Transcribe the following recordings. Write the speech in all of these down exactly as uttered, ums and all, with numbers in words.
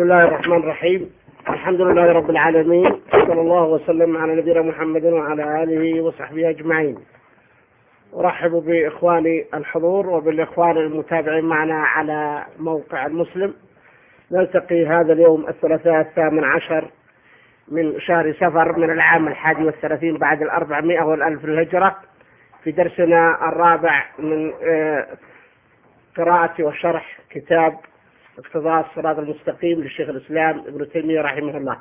بسم الله الرحمن الرحيم. الحمد لله رب العالمين، صلى الله وسلم على نبينا محمد وعلى آله وصحبه أجمعين. أرحب بإخواني الحضور وبالإخوان المتابعين معنا على موقع المسلم. نلتقي هذا اليوم الثلاثاء الثامن عشر من شهر سفر من العام الحادي والثلاثين بعد الأربعمائة والألف الهجرة في درسنا الرابع من قراءة وشرح كتاب اقتضاء الصراط المستقيم للشيخ الإسلام ابن تيمية رحمه الله.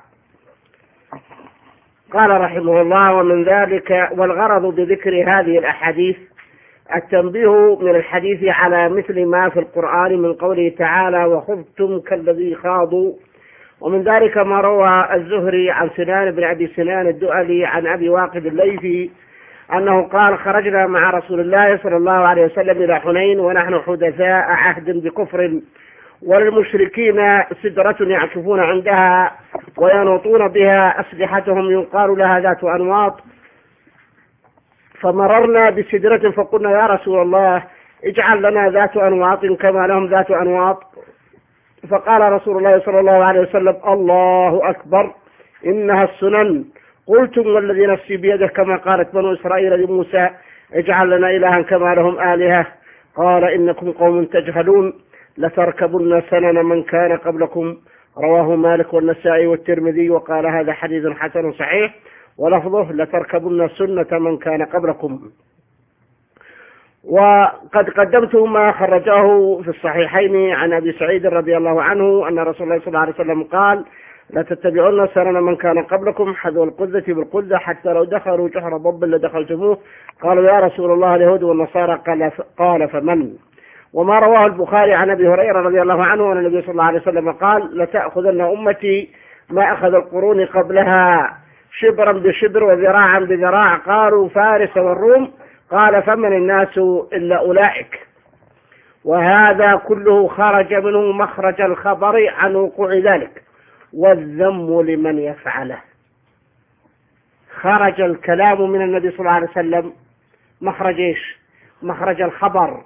قال رحمه الله: ومن ذلك والغرض بذكر هذه الأحاديث التنبيه من الحديث على مثل ما في القرآن من قوله تعالى: وخذتم كالذي خاضوا. ومن ذلك ما روى الزهري عن سنان بن أبي سنان الدؤلي عن أبي واقد الليثي أنه قال: خرجنا مع رسول الله صلى الله عليه وسلم إلى حنين ونحن حدثاء عهد بكفر، وللمشركين سدرة يعكفون عندها وينوطون بها أسلحتهم يقال لها ذات أنواط، فمررنا بسدرة فقلنا: يا رسول الله اجعل لنا ذات أنواط كما لهم ذات أنواط. فقال رسول الله صلى الله عليه وسلم: الله أكبر إنها السنن. قلتم والذي نفسي بيده كما قالت بنو إسرائيل لموسى: اجعل لنا إلها كما لهم آلهة. قال: إنكم قوم تجهلون لتركبن سنن من كان قبلكم. رواه مالك والنسائي والترمذي، وقال: هذا حديث حسن صحيح، ولفظه: لتركبن سنة من كان قبلكم. وقد قدمت ما خرجه في الصحيحين عن أبي سعيد رضي الله عنه أن رسول الله صلى الله عليه وسلم قال: لا تتبعون سنن من كان قبلكم حذو القذة بالقذة حتى لو دخلوا جحر ضب لدخلتموه. قالوا: يا رسول الله اليهود والنصارى. قال, قال فمن؟ وما رواه البخاري عن أبي هريرة رضي الله عنه أن النبي صلى الله عليه وسلم قال: لتأخذن أمتي ما أخذ القرون قبلها شبرا بشبر وذراعا بذراع. قالوا: فارس والروم. قال: فمن الناس إلا أولئك. وهذا كله خرج منه مخرج الخبر عن وقوع ذلك والذم لمن يفعله. خرج الكلام من النبي صلى الله عليه وسلم مخرج إيش؟ مخرج الخبر.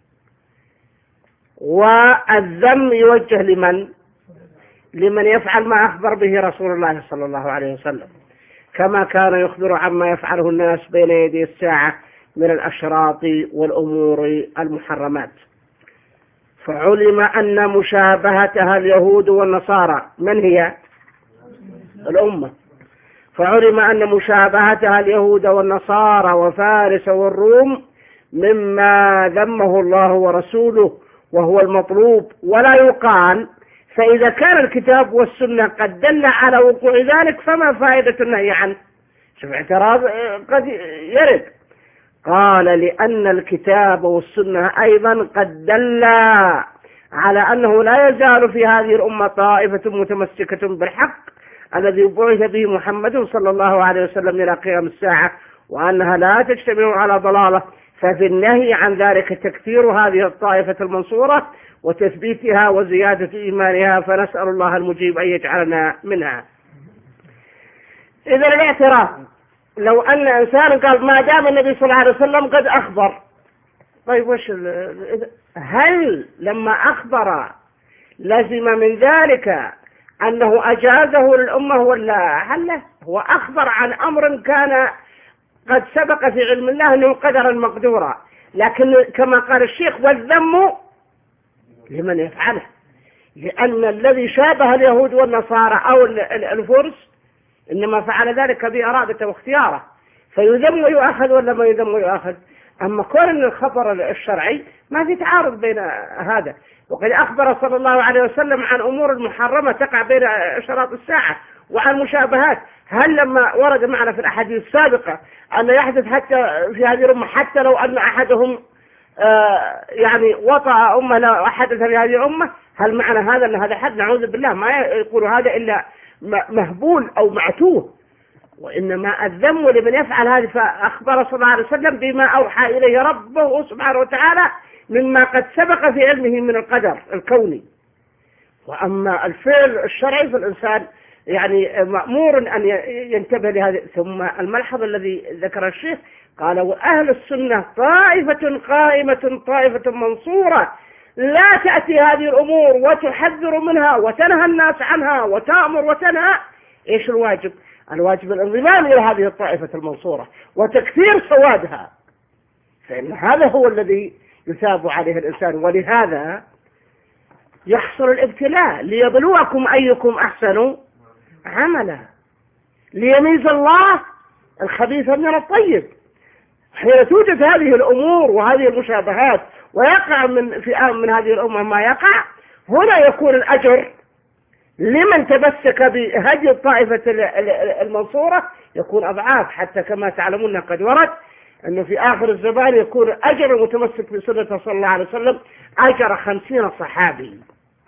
والذم يوجه لمن؟ لمن يفعل ما أخبر به رسول الله صلى الله عليه وسلم، كما كان يخبر عما يفعله الناس بين يدي الساعة من الأشراط والأمور المحرمات. فعلم أن مشابهتها اليهود والنصارى. من هي؟ الأمة. فعلم أن مشابهتها اليهود والنصارى وفارس والروم مما ذمه الله ورسوله وهو المطلوب، ولا يقال فإذا كان الكتاب والسنة قد دل على وقوع ذلك فما فائدة النهي عنه. شوف اعتراض قد يرد. قال: لأن الكتاب والسنة أيضا قد دل على أنه لا يزال في هذه الأمة طائفة متمسكة بالحق الذي بعث به محمد صلى الله عليه وسلم إلى قيام الساعة، وأنها لا تجتمع على ضلالة. ففي النهي عن ذلك تكثير هذه الطائفة المنصورة وتثبيتها وزيادة إيمانها، فنسأل الله المجيب أن يجعلنا منها. إذا الاعتراف لو أن إنسان قال: ما دام النبي صلى الله عليه وسلم قد أخبر، طيب وش هل لما أخبر لزم من ذلك أنه أجازه للأمة ولا هل هو أخبر عن أمر كان قد سبق في علم الله أنه قدرا مقدورا؟ لكن كما قال الشيخ: والذم لمن يفعله، لأن الذي شابه اليهود والنصارى أو الفرس إنما فعل ذلك بإرادته واختياره، فيذم ويؤخذ ولا ما يذم ويؤخذ. أما كون الخبر الشرعي ما في تعارض بين هذا. وقد أخبر صلى الله عليه وسلم عن أمور محرمة تقع بين أشراط الساعة وعن مشابهات. هل لما ورد معنا في الأحاديث السابقة أن يحدث حتى في هذه الأمة حتى لو أن أحدهم آه يعني وطأ أمة لو حدث في هذه الأمة، هل معنى هذا أن هذا حد؟ نعوذ بالله، ما يقول هذا إلا مهبول أو معتوه. وإنما الذم لمن يفعل هذا. فأخبر صلى الله عليه وسلم بما أوحى إليه ربه سبحانه وتعالى مما قد سبق في علمه من القدر الكوني. وأما الفعل الشرعي فالإنسان يعني مأمور أن ينتبه لهذا. ثم الملحظ الذي ذكر الشيخ قال: وأهل السنة طائفة قائمة طائفة منصورة لا تأتي هذه الأمور وتحذر منها وتنهى الناس عنها وتأمر وتنهى، إيش الواجب؟ الواجب الانضمام إلى هذه الطائفة المنصورة وتكثير سوادها، فإن هذا هو الذي يثاب عليه الإنسان. ولهذا يحصل الابتلاء ليبلوكم أيكم أحسن عملا، ليميز الله الخبيث من الطيب. حين توجد هذه الأمور وهذه المشابهات ويقع من في من هذه الأمة ما يقع، هنا يكون الأجر لمن تمسك بهدي الطائفة المنصورة يكون أضعاف، حتى كما تعلمون قد ورد أنه في آخر الزمان يكون أجر المتمسك بسنة صلى الله عليه وسلم أجر خمسين صحابي.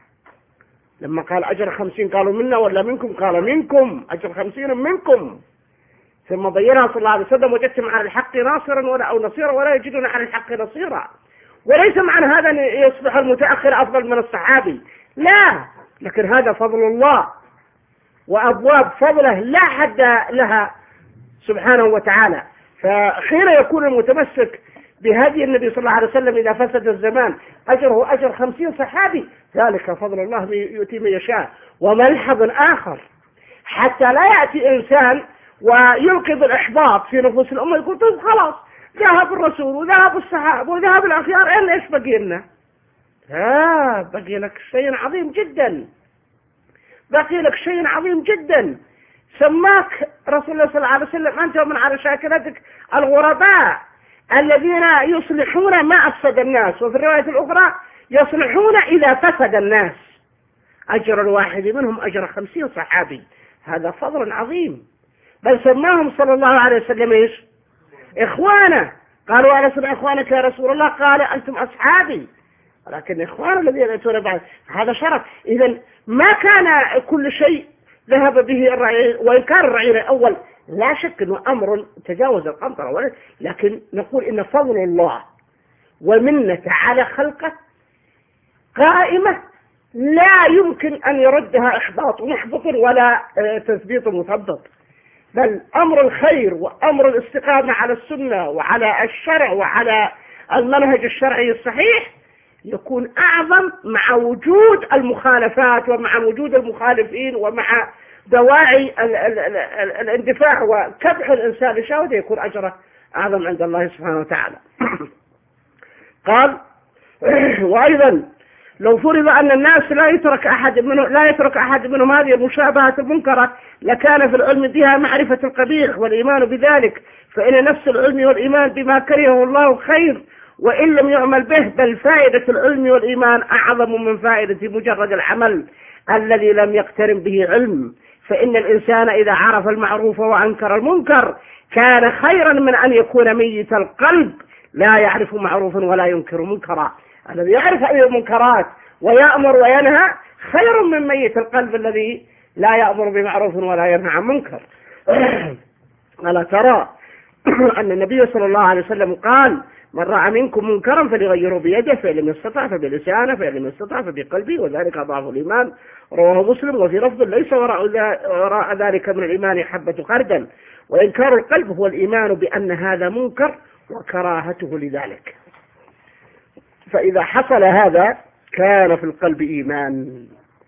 لما قال أجر خمسين قالوا منا ولا منكم؟ قال منكم، أجر خمسين منكم. ثم بينها صلى الله عليه وسلم: وجدتم على الحق ناصرا ولا أو نصيرا ولا يجدون على الحق نصيرا. وليس معنى هذا أن يصبح المتأخر أفضل من الصحابي، لا، لكن هذا فضل الله وأبواب فضله لا حد لها سبحانه وتعالى. فحين يكون المتمسك بهدي النبي صلى الله عليه وسلم إذا فسد الزمان أجره أجر خمسين صحابي، ذلك فضل الله يؤتي من يشاء. وملحظ آخر، حتى لا يأتي إنسان ويلقي بالإحباط في نفوس الأمة يقول طيب خلاص ذهب الرسول وذهب الصحابة وذهب الأخيار، إلا إيش بقي لنا؟ ها بقي لك شيء عظيم جدا، بقي لك شيء عظيم جدا. سماك رسول الله صلى الله عليه وسلم أنت ومن على شاكلتك الغرباء الذين يصلحون ما أفسد الناس، وفي الرواية الأخرى يصلحون إذا فسد الناس. أجر الواحد منهم أجر خمسين صحابي، هذا فضل عظيم. بل سماهم صلى الله عليه وسلم إيش؟ إخوانا. قالوا ألست إخوانك يا رسول الله؟ قال أنتم أصحابي، ولكن إخوان الذين يأتون بعد، هذا شرف. إذن ما كان كل شيء ذهب به الرعي، وإن كان الرعي الأول لا شك أنه أمر تجاوز القنطرة، لكن نقول إن فضل الله ومنة على خلقه قائمة لا يمكن أن يردها إحباط محبط ولا تثبيط مثبط، بل أمر الخير وأمر الاستقامة على السنة وعلى الشرع وعلى المنهج الشرعي الصحيح يكون أعظم مع وجود المخالفات ومع وجود المخالفين ومع دواعي ال ال ال ال الاندفاع وكبح الإنسان لشهوته، يكون أجره أعظم عند الله سبحانه وتعالى. قال: وأيضا لو فرض أن الناس لا يترك أحد منهم لا يترك أحد منهم هذه المشابهات المنكرة لكان في العلم بها معرفة القبيح والإيمان بذلك، فإن نفس العلم والإيمان بما كرهه الله خير وإن لم يعمل به، بل فائدة العلم والإيمان أعظم من فائدة مجرد العمل الذي لم يقترن به علم. فإن الإنسان إذا عرف المعروف وأنكر المنكر كان خيرا من أن يكون ميت القلب لا يعرف معروفا ولا ينكر منكرا. الذي يعرف هذه المنكرات ويأمر وينهى خير من ميت القلب الذي لا يأمر بمعروف ولا ينهى عن منكر. ألا ترى أن النبي صلى الله عليه وسلم قال: من رأى منكم منكرا فليغيره بيده، فإن لم يستطع فبلسانه، فإن لم يستطع فبقلبه، وذلك ضعف الإيمان. رواه مسلم. وفي لفظ: ليس وراء ذلك من الإيمان حبة خردل. وإنكار القلب هو الإيمان بأن هذا منكر وكراهته لذلك. فإذا حصل هذا كان في القلب إيمان.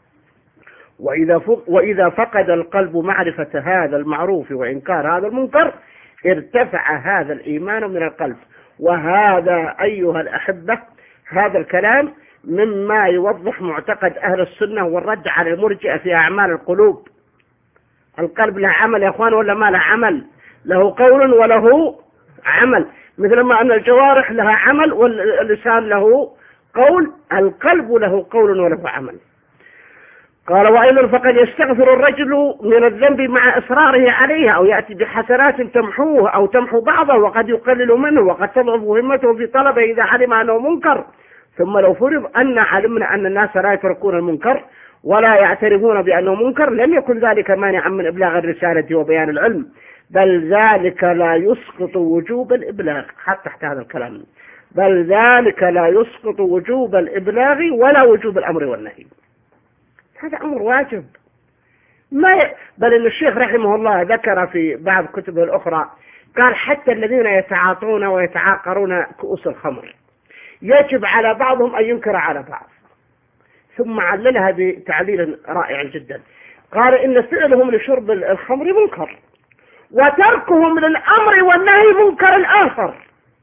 وإذا وإذا فقد القلب معرفة هذا المعروف وإنكار هذا المنكر ارتفع هذا الإيمان من القلب. وهذا أيها الأحبة هذا الكلام مما يوضح معتقد أهل السنة والرد على المرجئة في أعمال القلوب. القلب له عمل يا أخوان ولا ما له عمل؟ له قول وله عمل، مثل ما أن الجوارح لها عمل واللسان له قول، القلب له قول وله عمل. قال: وأيضا فقد يستغفر الرجل من الذنب مع إصراره عليها، أو يأتي بحسنات تمحوه أو تمحو بعضه، وقد يقلل منه، وقد تضعف همته في طلبه إذا علم أنه منكر. ثم لو فرض أن علمنا أن الناس لا يتركون المنكر ولا يعترفون بأنه منكر لم يكن ذلك مانعا من إبلاغ الرسالة وبيان العلم، بل ذلك لا يسقط وجوب الإبلاغ. حتى تحت هذا الكلام: بل ذلك لا يسقط وجوب الإبلاغ ولا وجوب الأمر والنهي. هذا أمر واجب. ما ي... بل إن الشيخ رحمه الله ذكر في بعض كتبه الأخرى قال: حتى الذين يتعاطون ويتعاقرون كؤوس الخمر يجب على بعضهم أن ينكر على بعض. ثم عللها بتعليل رائع جدا، قال إن فعلهم لشرب الخمر منكر، وتركهم للأمر والنهي منكر الآخر،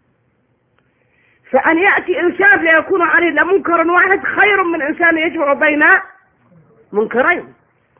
فأن يأتي إنسان ليكون عليه لمنكر واحد خير من إنسان يجمع بين منكرين.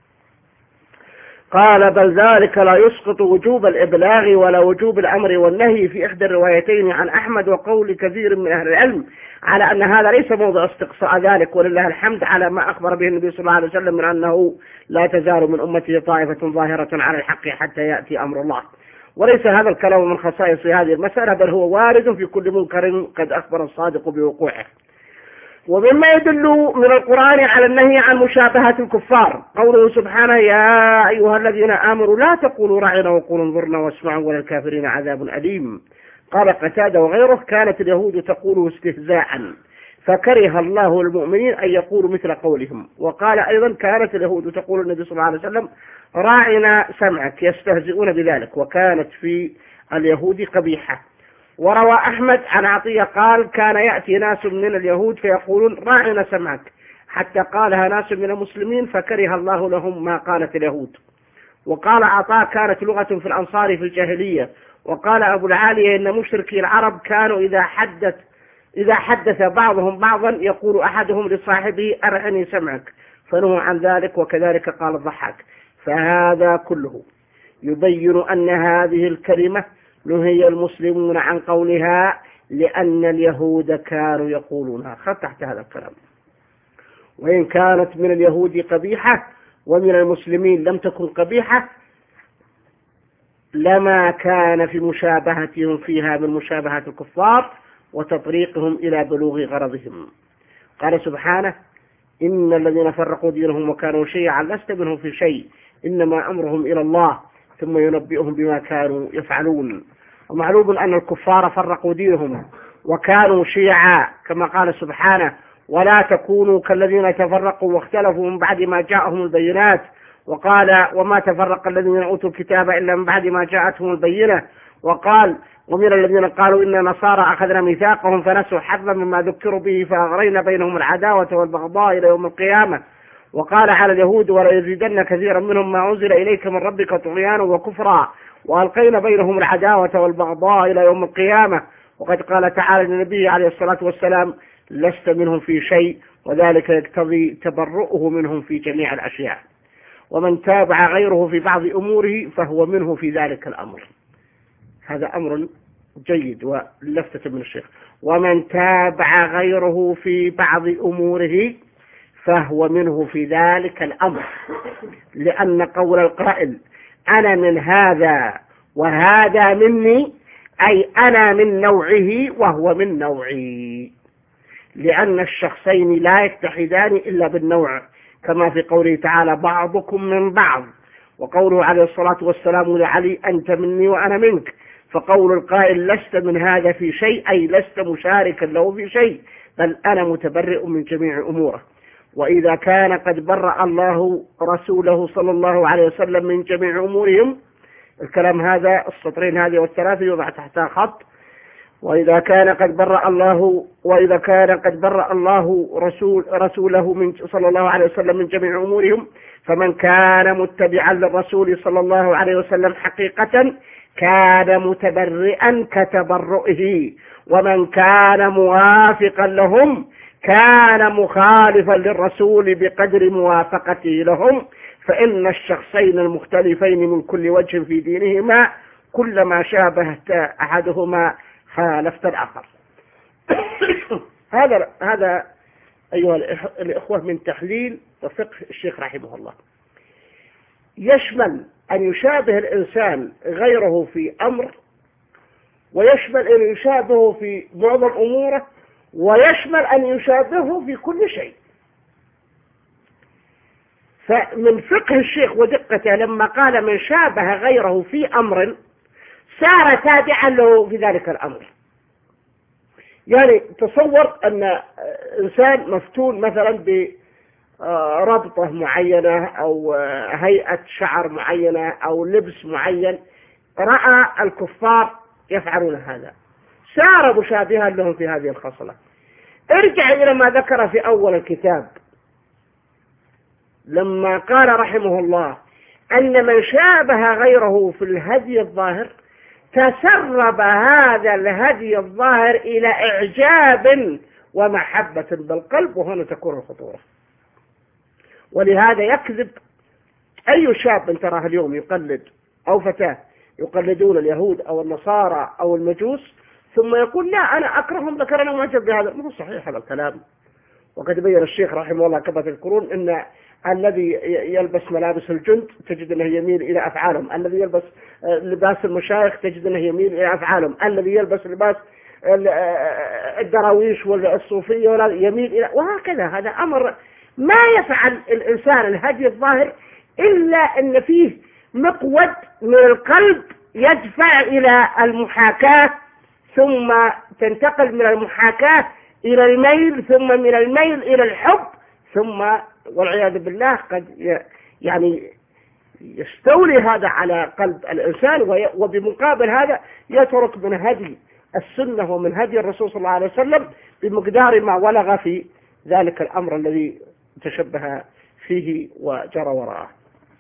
قال بل ذلك لا يسقط وجوب الإبلاغ ولا وجوب الأمر والنهي في إحدى الروايتين عن أحمد وقول كثير من أهل العلم على أن هذا ليس موضع استقصاء ذلك، ولله الحمد على ما أخبر به النبي صلى الله عليه وسلم من أنه لا تزال من أمته طائفة ظاهرة على الحق حتى يأتي أمر الله. وليس هذا الكلام من خصائص هذه المسألة، بل هو وارد في كل منكر قد أخبر الصادق بوقوعه. ومما يدل من القرآن على النهي عن مشابهة الكفار قوله سبحانه يا أيها الذين آمنوا لا تقولوا راعنا وقولوا انظرنا واسمعوا وللكافرين عذاب أليم. قال قتادة وغيره كانت اليهود تقول استهزاء فكره الله المؤمنين أن يقولوا مثل قولهم. وقال أيضا كانت اليهود تقول النبي صلى الله عليه وسلم راعنا سمعك يستهزئون بذلك، وكانت في اليهود قبيحة. وروى أحمد عن عطية قال كان يأتي ناس من اليهود فيقولون راعنا سمعك، حتى قالها ناس من المسلمين فكره الله لهم ما قالت اليهود. وقال عطاء كانت لغة في الأنصار في الجاهلية. وقال أبو العالية إن مشركي العرب كانوا إذا حدث إذا حدث بعضهم بعضا يقول أحدهم لصاحبه أرعني سمعك، فنهوا عن ذلك. وكذلك قال الضحاك. فهذا كله يبين أن هذه الكلمة نهي المسلمون عن قولها لأن اليهود كانوا يقولونها. خذ تحت هذا الكلام. وإن كانت من اليهود قبيحة ومن المسلمين لم تكن قبيحة لما كان في مشابهتهم فيها من مشابهة الكفار وتطريقهم إلى بلوغ غرضهم. قال سبحانه إن الذين فرقوا دينهم وكانوا شيعا لست منهم في شيء إنما أمرهم إلى الله ثم ينبئهم بما كانوا يفعلون. ومعلوم أن الكفار فرقوا دينهم وكانوا شيعا كما قال سبحانه ولا تكونوا كالذين تفرقوا واختلفوا من بعد ما جاءهم البينات. وقال وما تفرق الذين أوتوا الكتاب إلا من بعد ما جاءتهم البينة. وقال ومن الذين قالوا إن نصارى أخذنا ميثاقهم فنسوا حظا مما ذكروا به فأغرينا بينهم العداوة والبغضاء إلى يوم القيامة. وقال على اليهود ولا يزيدن كثيرا منهم ما أنزل إليك من ربك طغيانا وكفرا وألقينا بينهم العداوة والبغضاء إلى يوم القيامة. وقد قال تعالى للنبي عليه الصلاة والسلام لست منهم في شيء، وذلك يقتضي تبرؤه منهم في جميع الأشياء. ومن تابع غيره في بعض أموره فهو منه في ذلك الأمر. هذا أمر جيد ولفتة من الشيخ. ومن تابع غيره في بعض أموره فهو منه في ذلك الأمر، لأن قول القائل أنا من هذا وهذا مني أي أنا من نوعه وهو من نوعي، لأن الشخصين لا يتحدان إلا بالنوع كما في قوله تعالى بعضكم من بعض. وقوله عليه الصلاة والسلام لعلي أنت مني وأنا منك. فقول القائل لست من هذا في شيء أي لست مشاركا له في شيء بل أنا متبرئ من جميع أموره. وإذا كان قد برأ الله رسوله صلى الله عليه وسلم من جميع أمورهم، الكلام هذا السطرين هذه والثلاثة يوضع تحتها خط. وإذا كان قد برأ الله وإذا كان قد برأ الله رسول رسوله من صلى الله عليه وسلم من جميع أمورهم فمن كان متبعا للرسول صلى الله عليه وسلم حقيقة كان متبرئا كتبرئه، ومن كان موافقا لهم كان مخالفا للرسول بقدر موافقته لهم. فإن الشخصين المختلفين من كل وجه في دينهما كلما شابهت أحدهما خالفت الآخر. هذا هذا أيها الإخوة من تحليل وفقه الشيخ رحمه الله، يشمل أن يشابه الإنسان غيره في أمر، ويشمل أن يشابهه في معظم أموره، ويشمل أن يشابهه في كل شيء. فمن فقه الشيخ ودقته لما قال من شابه غيره في أمر صار تابعا له في ذلك الأمر. يعني تصور أن إنسان مفتون مثلا بربطة معينة أو هيئة شعر معينة أو لبس معين، رأى الكفار يفعلون هذا، صار مشابها لهم في هذه الخصلة. ارجع إلى ما ذكر في أول الكتاب لما قال رحمه الله أن من شابه غيره في الهدي الظاهر تسرب هذا الهدي الظاهر إلى إعجاب ومحبة بالقلب، وهنا تكون الخطورة. ولهذا يكذب أي شاب تراه اليوم يقلد أو فتاة يقلدون اليهود أو النصارى أو المجوس ثم يقول لا أنا أكرههم لكن أنا معجب بهذا. مو صحيح هذا الكلام. وقد بين الشيخ رحمه الله كما تذكرون أن الذي يلبس ملابس الجند تجد أنه يميل إلى أفعالهم، الذي يلبس لباس المشايخ تجد أنه يميل إلى أفعالهم، الذي يلبس لباس الدراويش والصوفية ولا يميل إلى، وهكذا. هذا أمر ما يفعل الإنسان الهدي الظاهر إلا أن فيه مقود من القلب يدفع إلى المحاكاة، ثم تنتقل من المحاكاة إلى الميل، ثم من الميل إلى الحب، ثم والعياذ بالله قد يعني يستولي هذا على قلب الإنسان، وبمقابل هذا يترك من هدي السنة ومن هدي الرسول صلى الله عليه وسلم بمقدار ما ولغ في ذلك الأمر الذي تشبه فيه وجرى وراءه.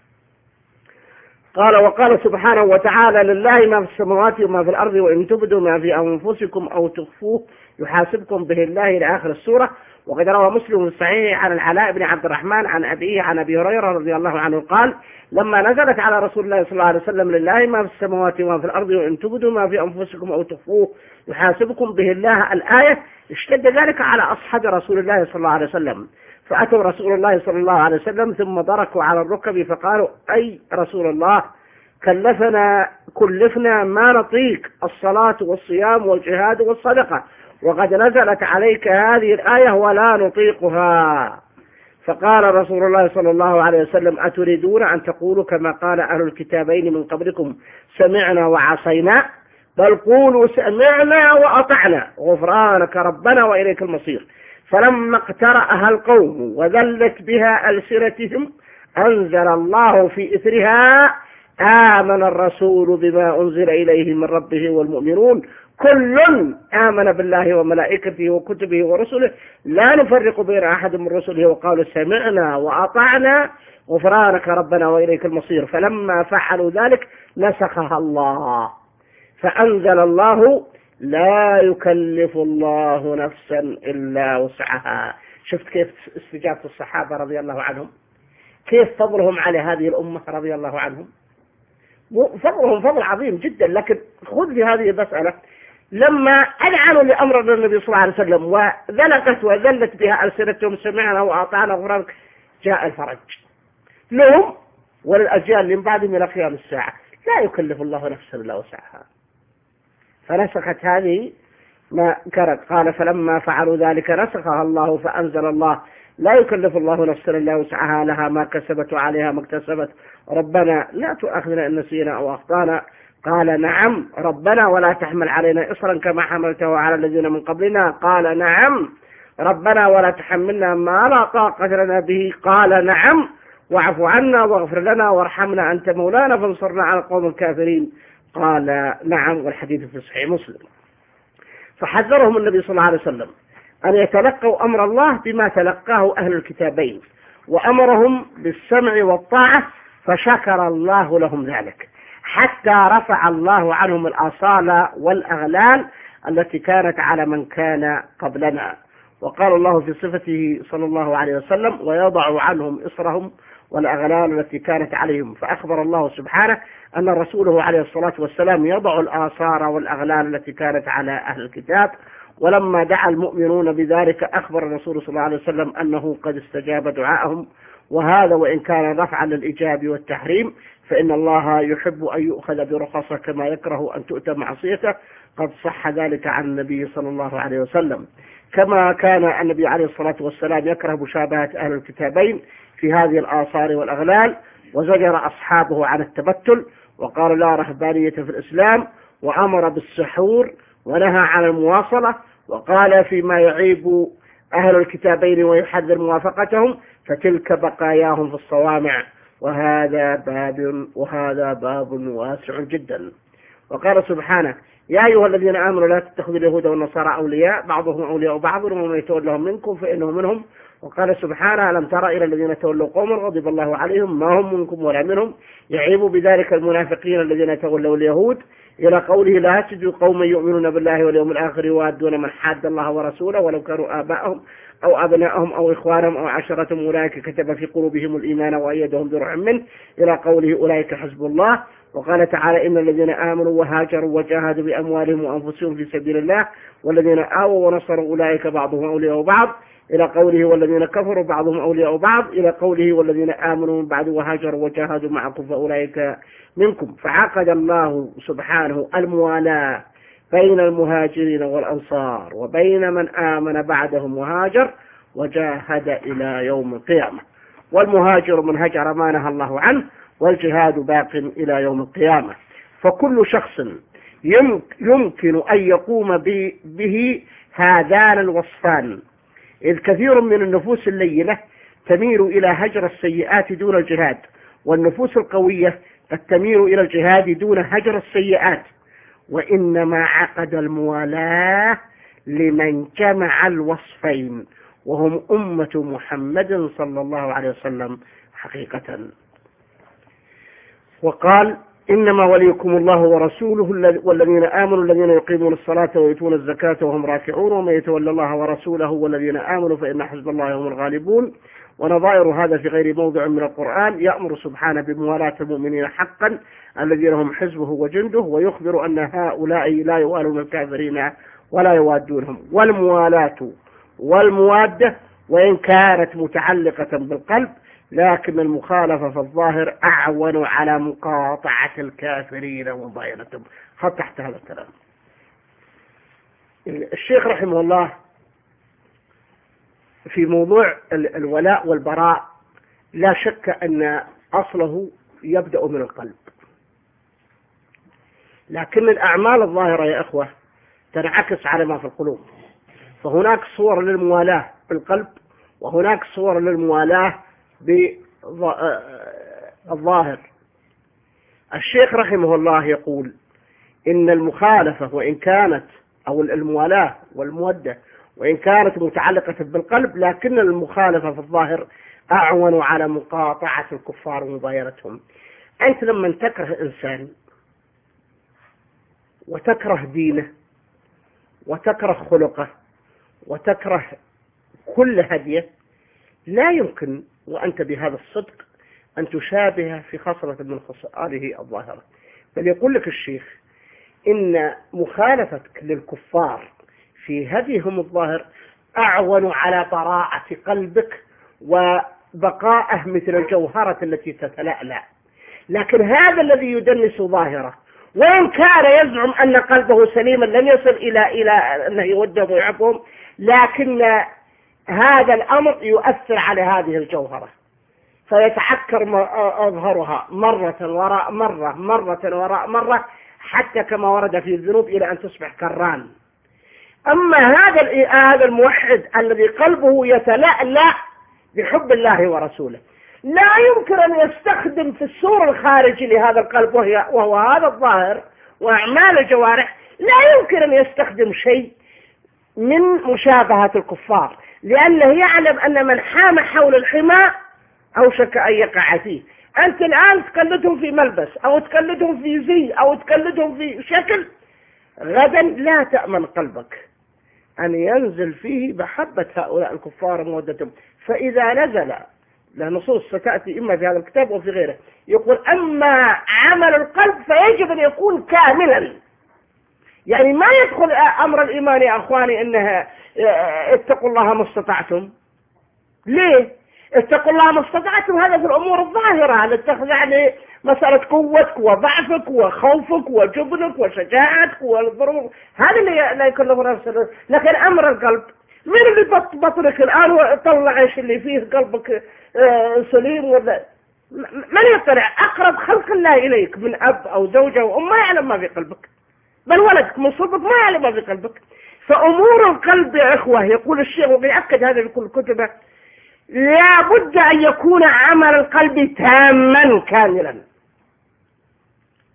قال وقال سبحانه وتعالى لله ما في السماوات وما في الأرض وإن تبدوا ما في أنفسكم أو تخفوه يحاسبكم به الله إلى آخر السورة. وقد روى مسلم الصحيح عن العلاء بن عبد الرحمن عن أبيه عن أبي هريرة رضي الله عنه قال لما نزلت على رسول الله صلى الله عليه وسلم لله ما في السماوات وما في الأرض وإن تبدوا ما في أنفسكم أو تخفوه يحاسبكم به الله الآية، اشتد ذلك على أصحاب رسول الله صلى الله عليه وسلم، فأتوا رسول الله صلى الله عليه وسلم ثم ضركوا على الركب فقالوا أي رسول الله كلفنا كلفنا ما نطيق الصلاة والصيام والجهاد والصدقة وقد نزلت عليك هذه الآية ولا نطيقها. فقال رسول الله صلى الله عليه وسلم أتريدون أن تقولوا كما قال أهل الكتابين من قبلكم سمعنا وعصينا؟ بل قولوا سمعنا وأطعنا غفرانك ربنا وإليك المصير. فلما اقترأها القوم وذلت بها ألسنتهم أنزل الله في إثرها آمن الرسول بما أنزل إليه من ربه والمؤمنون كل آمن بالله وملائكته وكتبه ورسله لا نفرق بين أحد من رسله وقالوا سمعنا وأطعنا غفرانك ربنا وإليك المصير. فلما فعلوا ذلك نسخها الله فأنزل الله لا يكلف الله نفسا إلا وسعها. شفت كيف استجابة الصحابة رضي الله عنهم، كيف فضلهم على هذه الأمة رضي الله عنهم، فضلهم فضل عظيم جدا. لكن خذ في هذه المسألة لما أذعنوا لأمر النبي صلى الله عليه وسلم وذلقت وذلت بها ألسنتهم سمعنا وأطعنا غفرانك جاء الفرج لهم وللأجيال من بعدهم إلى قيام الساعة. لا يكلف الله نفسا إلا وسعها. فنسخت هذه ما كانت. قال فلما فعلوا ذلك نسخها الله فأنزل الله لا يكلف الله نفسا إلا وسعها لها ما كسبت وعليها ما اكتسبت ربنا لا تؤاخذنا إن نسينا أو أخطأنا. قال نعم ربنا ولا تحمل علينا إصرا كما حملته على الذين من قبلنا. قال نعم ربنا ولا تحملنا ما لا طاقة لنا به. قال نعم واعف عنا واغفر لنا وارحمنا أنت مولانا فانصرنا على القوم الكافرين. قال نعم. والحديث في صحيح مسلم. فحذرهم النبي صلى الله عليه وسلم أن يتلقوا أمر الله بما تلقاه أهل الكتابين وأمرهم بالسمع والطاعة فشكر الله لهم ذلك حتى رفع الله عنهم الآصال والأغلال التي كانت على من كان قبلنا. وقال الله في صفته صلى الله عليه وسلم ويضع عنهم إصرهم والأغلال التي كانت عليهم. فأخبر الله سبحانه أن رسوله عليه الصلاة والسلام يضع الآثار والأغلال التي كانت على أهل الكتاب. ولما دعا المؤمنون بذلك أخبر الرسول صلى الله عليه وسلم أنه قد استجاب دعاءهم. وهذا وإن كان رفعا للإيجاب والتحريم فإن الله يحب أن يؤخذ برخصه كما يكره أن تؤتى معصيته. قد صح ذلك عن النبي صلى الله عليه وسلم. كما كان النبي عليه الصلاة والسلام يكره مشابهة أهل الكتابين في هذه الآثار والأغلال وزجر أصحابه عن التبتل وقال لا رهبانية في الإسلام وأمر بالسحور ونهى عن المواصلة وقال فيما يعيب أهل الكتابين ويحذر موافقتهم فتلك بقاياهم في الصوامع. وهذا باب وهذا باب واسع جدا. وقال سبحانه يا أيها الذين آمنوا لا تتخذوا اليهود والنصارى أولياء بعضهم أولياء بعض ومن يتولهم منكم فإنه منهم. وقال سبحانه ألم تر إلى الذين تولوا قوما غضب الله عليهم ما هم منكم ولا منهم يعيب بذلك المنافقين الذين تولوا اليهود إلى قوله لا تجد قوما يؤمنون بالله واليوم الآخر يوادون من حاد الله ورسوله ولو كانوا آباءهم أو أبناءهم أو إخوانهم أو عشرتهم أولئك كتب في قلوبهم الإيمان وأيدهم بروح منه إلى قوله أولئك حزب الله. وقال تعالى إن الذين آمنوا وهاجروا وجاهدوا بأموالهم وأنفسهم في سبيل الله والذين آووا ونصروا أولئك بعضهم أولياء بعض إلى قوله والذين كفروا بعضهم أولياء بعض إلى قوله والذين آمنوا من بعد وهاجروا وجاهدوا معكم فأولئك منكم. فعقد الله سبحانه الموالاة بين المهاجرين والأنصار وبين من آمن بعدهم وهاجر وجاهد إلى يوم القيامة. والمهاجر من هجر ما نهى الله عنه والجهاد باق إلى يوم القيامة. فكل شخص يمكن أن يقوم به هذان الوصفان، إذ كثير من النفوس اللينة تميل إلى هجر السيئات دون الجهاد، والنفوس القوية قد تميل إلى الجهاد دون هجر السيئات. وإنما عقد الموالاة لمن جمع الوصفين وهم أمة محمد صلى الله عليه وسلم حقيقة. وقال إنما وليكم الله ورسوله والذين آمنوا الذين يقيمون الصلاة ويؤتون الزكاة وهم راكعون ومن يتولى الله ورسوله والذين آمنوا فإن حزب الله هم الغالبون. ونظائر هذا في غير موضع من القرآن يأمر سبحانه بموالاة المؤمنين حقا الذين هم حزبه وجنده، ويخبر أن هؤلاء لا يوالون الكافرين ولا يوادونهم. والموالاة والموادة وإن كانت متعلقة بالقلب لكن المخالفة في الظاهر أعون على مقاطعة الكافرين ومضاينتهم. خط تحت هذا الكلام. الشيخ رحمه الله في موضوع الولاء والبراء لا شك أن أصله يبدأ من القلب، لكن الأعمال الظاهرة يا أخوة تنعكس على ما في القلوب. فهناك صور للموالاة بالقلب وهناك صور للموالاة بالظاهر. الشيخ رحمه الله يقول إن المخالفة وإن كانت أو الموالاة والمودة وإن كانت متعلقة بالقلب لكن المخالفة في الظاهر أعون على مقاطعة الكفار ومضايرتهم. أنت لما تكره إنسان وتكره دينه وتكره خلقه وتكره كل هديه لا يمكن وأنت بهذا الصدق أن تشابه في خصلة من خصاله الظاهرة. بل يقول لك الشيخ إن مخالفتك للكفار في هديهم الظاهر أعون على براءة قلبك وبقائه مثل الجوهرة التي تتلألأ. لكن هذا الذي يدنس ظاهره وإن كان يزعم أن قلبه سليما لن يصل إلى إلى أنه يوده ويعفهم، لكن هذا الأمر يؤثر على هذه الجوهرة فيتعكر أظهرها مرة وراء مرة مرة وراء مرة حتى كما ورد في الذنوب إلى أن تصبح كران. أما هذا هذا الموحد الذي قلبه يتلألأ بحب الله ورسوله لا يمكن أن يستخدم في الصورة الخارجي لهذا القلب وهي وهو هذا الظاهر وأعمال الجوارح، لا يمكن أن يستخدم شيء من مشابهة الكفار، لأنه يعلم أن من حام حول الحمى أوشك أن يقع فيه. أنت الآن تقلدهم في ملبس أو تقلدهم في زي أو تقلدهم في شكل، غدا لا تأمن قلبك أن ينزل فيه محبة هؤلاء الكفار مودتهم. فإذا نزل له نصوص ستأتي إما في هذا الكتاب وفي غيره يقول أما عمل القلب فيجب أن يكون كاملا، يعني ما يدخل أمر الإيمان يا أخواني إنها اتقوا الله ما استطعتم. ليه؟ اتقوا الله ما استطعتم هذا في الأمور الظاهرة اللي تخضع لمسألة قوتك وضعفك وخوفك وجبنك وشجاعتك والظروف، هذا اللي لا يكلف نفسه. لكن أمر القلب من اللي بطنك الآن وطلع ايش اللي فيه قلبك سليم ولا من يطلع؟ أقرب خلق الله إليك من أب أو زوجة وأم ما يعلم ما في قلبك، بل ولدك من صلبك ما يعلم ما في قلبك. فأمور القلب يا إخوة يقول الشيخ وبيأكد هذا في كل كتبه لا بد أن يكون عمل القلب تاما كاملا.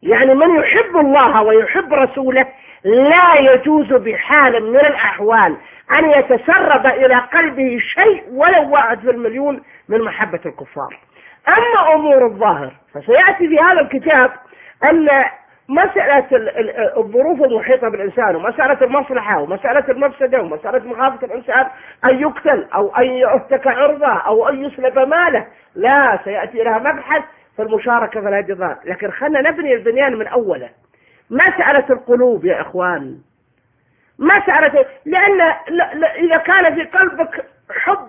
يعني من يحب الله ويحب رسوله لا يجوز بحال من الأحوال أن يتسرب إلى قلبه شيء ولو واحد في المليون من محبة الكفار. أما أمور الظاهر فسيأتي في هذا الكتاب أن مسألة الظروف المحيطة بالإنسان ومسألة المصلحة ومسألة المفسدة ومسألة مخافة الإنسان أن يقتل أو أن يهتك عرضه أو أن يسلب ماله، لا، سيأتي لها مبحث في المشاركة فلا جدال. لكن خلنا نبني البنيان من أوله. مسألة القلوب يا إخوان، مسألة، لأن إذا كان في قلبك حب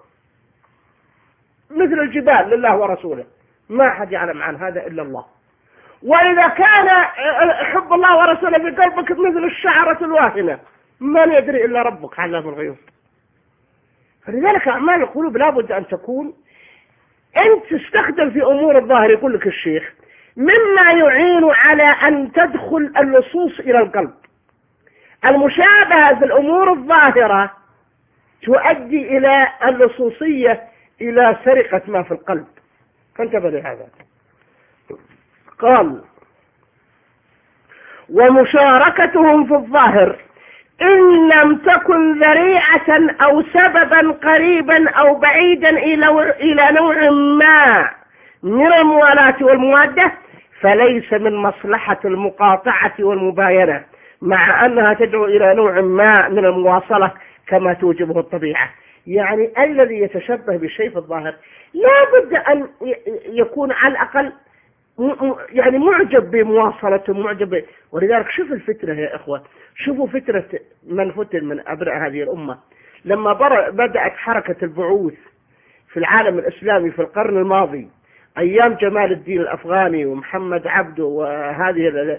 مثل الجبال لله ورسوله ما حد يعلم عن هذا إلا الله، وإذا كان حب الله ورسوله في قلبك مثل الشعرة الواهنة من يدري إلا ربك علام الغيوب. فلذلك أعمال القلوب لابد أن تكون أنت تستخدم في أمور الظاهر، يقول لك الشيخ، مما يعين على أن تدخل اللصوص إلى القلب. المشابهة في الأمور الظاهرة تؤدي إلى اللصوصية، إلى سرقة ما في القلب. فانتبه لهذا. قال: ومشاركتهم في الظاهر إن لم تكن ذريعة أو سببا قريبا أو بعيدا إلى نوع ما من الموالاة والموادة فليس من مصلحة المقاطعة والمباينة، مع أنها تدعو إلى نوع ما من المواصلة كما توجبه الطبيعة. يعني الذي يتشبه بالشيء في الظاهر لا بد أن يكون على الأقل يعني معجب بمواصلته، معجب. ولذلك شوف الفتنة يا إخوة، شوفوا فتنة من فتن من أبناء هذه الأمة لما بدأت حركة البعوث في العالم الإسلامي في القرن الماضي أيام جمال الدين الأفغاني ومحمد عبده وهذه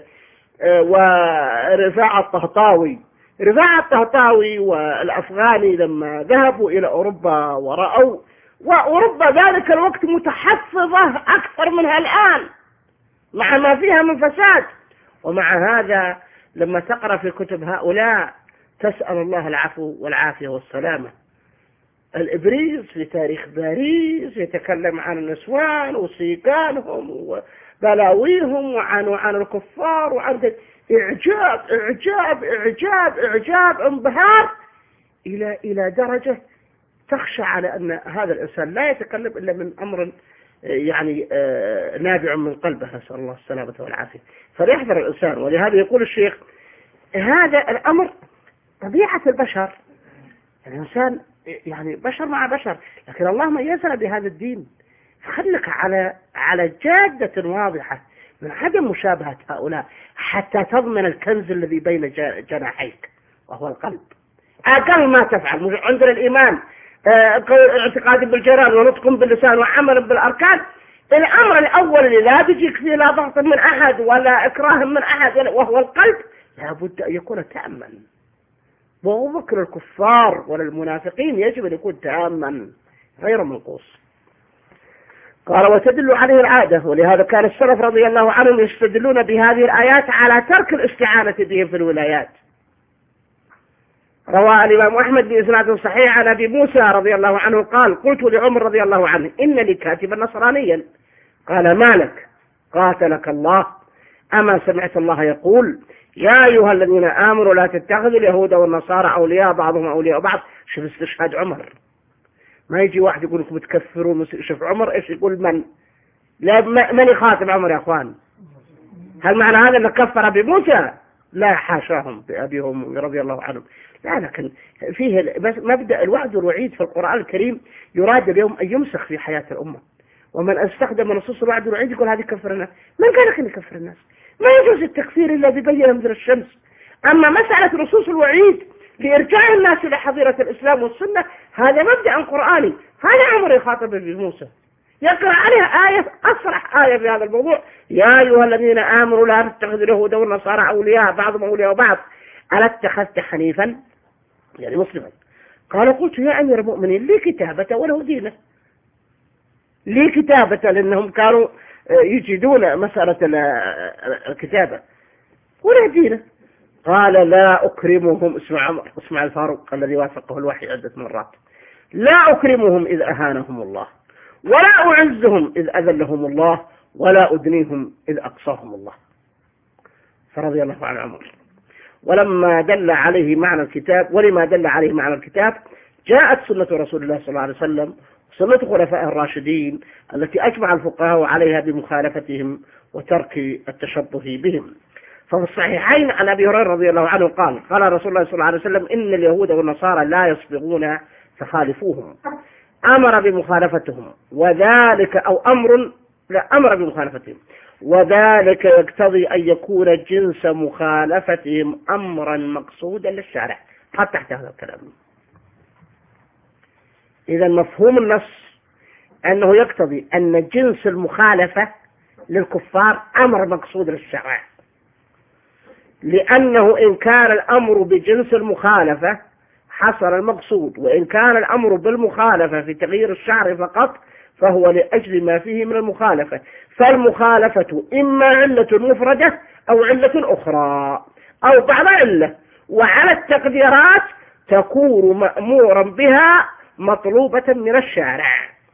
ورفاعة الطهطاوي. رفاعة الطهطاوي والأفغاني لما ذهبوا إلى أوروبا ورأوا، وأوروبا ذلك الوقت متحفظة أكثر منها الآن مع ما فيها من فساد، ومع هذا لما تقرأ في كتب هؤلاء تسأل الله العفو والعافية والسلامة. الإبريز في تاريخ باريس يتكلم عن النسوان وسيقانهم وبلاويهم وعن وعن الكفار وعن إعجاب إعجاب إعجاب إعجاب انبهار إلى إلى درجة تخشى على أن هذا الإنسان لا يتكلم إلا من أمر يعني نابع من قلبه، نسأل الله السلامة والعافية. فليحذر الإنسان. ولهذا يقول الشيخ هذا الأمر طبيعة البشر، الإنسان يعني بشر مع بشر، لكن الله ميزنا بهذا الدين. فخلك على على جادة واضحة من عدم مشابهة هؤلاء حتى تضمن الكنز الذي بين جناحيك وهو القلب. أقل ما تفعل عندنا الإيمان اعتقاد بالجنان ونطق باللسان وعمل بالأركان. الأمر الأول اللي لا بيجيك فيه لا ضغط من أحد ولا إكراه من أحد وهو القلب، لابد أن يكون تأمن. وهو ذكر الكفار ولا المنافقين يجب أن يكون تأمن غير منقوص. قال: وتدل عليه العادة. ولهذا كان السلف رضي الله عنهم يستدلون بهذه الآيات على ترك الاستعانة بهم في الولايات. روى الإمام أحمد بإسناد صحيح عن أبي موسى رضي الله عنه قال: قلت لعمر رضي الله عنه إن لي كاتبا نصرانيا. قال: ما لك؟ قاتلك الله، أما سمعت الله يقول: يا أيها الذين آمنوا لا تتخذوا اليهود والنصارى أولياء بعضهم أولياء بعض. شوف استشهاد عمر، ما يجي واحد يقول لكم تكفرون. شوف عمر إيش يقول، من لا من يخاطب عمر يا أخوان؟ هل معنى هذا أن كفر أبي موسى؟ لا، حاشاهم بأبيهم رضي الله عنهم. لا، لكن فيه مبدأ الوعد والوعيد في القرآن الكريم يراد اليوم أن يمسخ في حياة الأمة. ومن استخدم نصوص الوعد والوعيد يقول هذه كفر الناس. من قال لك أن يكفر الناس؟ ما يجوز التكفير إلا ببينه مثل الشمس. أما مسألة نصوص الوعيد لإرجاع الناس إلى حظيرة الإسلام والسنة هذا مبدأ قرآني. هذا عمر يخاطب بموسى يقرأ عليها آية أصرح آية في هذا الموضوع: يا أيها الذين آمنوا لا تتخذوا اليهود والنصارى أولياء بعضهم أولياء بعض ألا اتخذت حنيفا يعني مسلما. قال: قلت يا أمير المؤمنين لي كتابة وله دينه. لي كتابة لأنهم كانوا يجدون مسألة الكتابة ولا دينه. قال: لا أكرمهم. اسمع عمر، اسمع الفاروق الذي وافقه الوحي عدة مرات: لا أكرمهم إذ أهانهم الله، ولا أعزهم إذ أذلهم الله، ولا أدنيهم إذ أقصاهم الله. فرضي الله عن عمر. ولما دل عليه معنى الكتاب ولما دل عليه معنى الكتاب جاءت سنة رسول الله صلى الله عليه وسلم سنة خلفاء الراشدين التي أجمع الفقهاء عليها بمخالفتهم وترك التشبه بهم. ففي الصحيحين عن أبي هريرة رضي الله عنه قال قال رسول الله صلى الله عليه وسلم إن اليهود والنصارى لا يصبغون فخالفوهم، أمر بمخالفتهم وذلك أو أمر لا أمر بمخالفتهم وذلك يقتضي أن يكون جنس مخالفتهم أمرا مقصودا للشارع. حتى تحت هذا الكلام. إذا مفهوم النص أنه يقتضي أن جنس المخالفة للكفار أمر مقصود للشرع، لأنه إن كان الأمر بجنس المخالفة حصل المقصود، وإن كان الأمر بالمخالفة في تغيير الشعر فقط فهو لأجل ما فيه من المخالفة. فالمخالفة إما علة مفردة أو علة أخرى أو بعض علة، وعلى التقديرات تكون مأمورا بها مطلوبة من الشارع،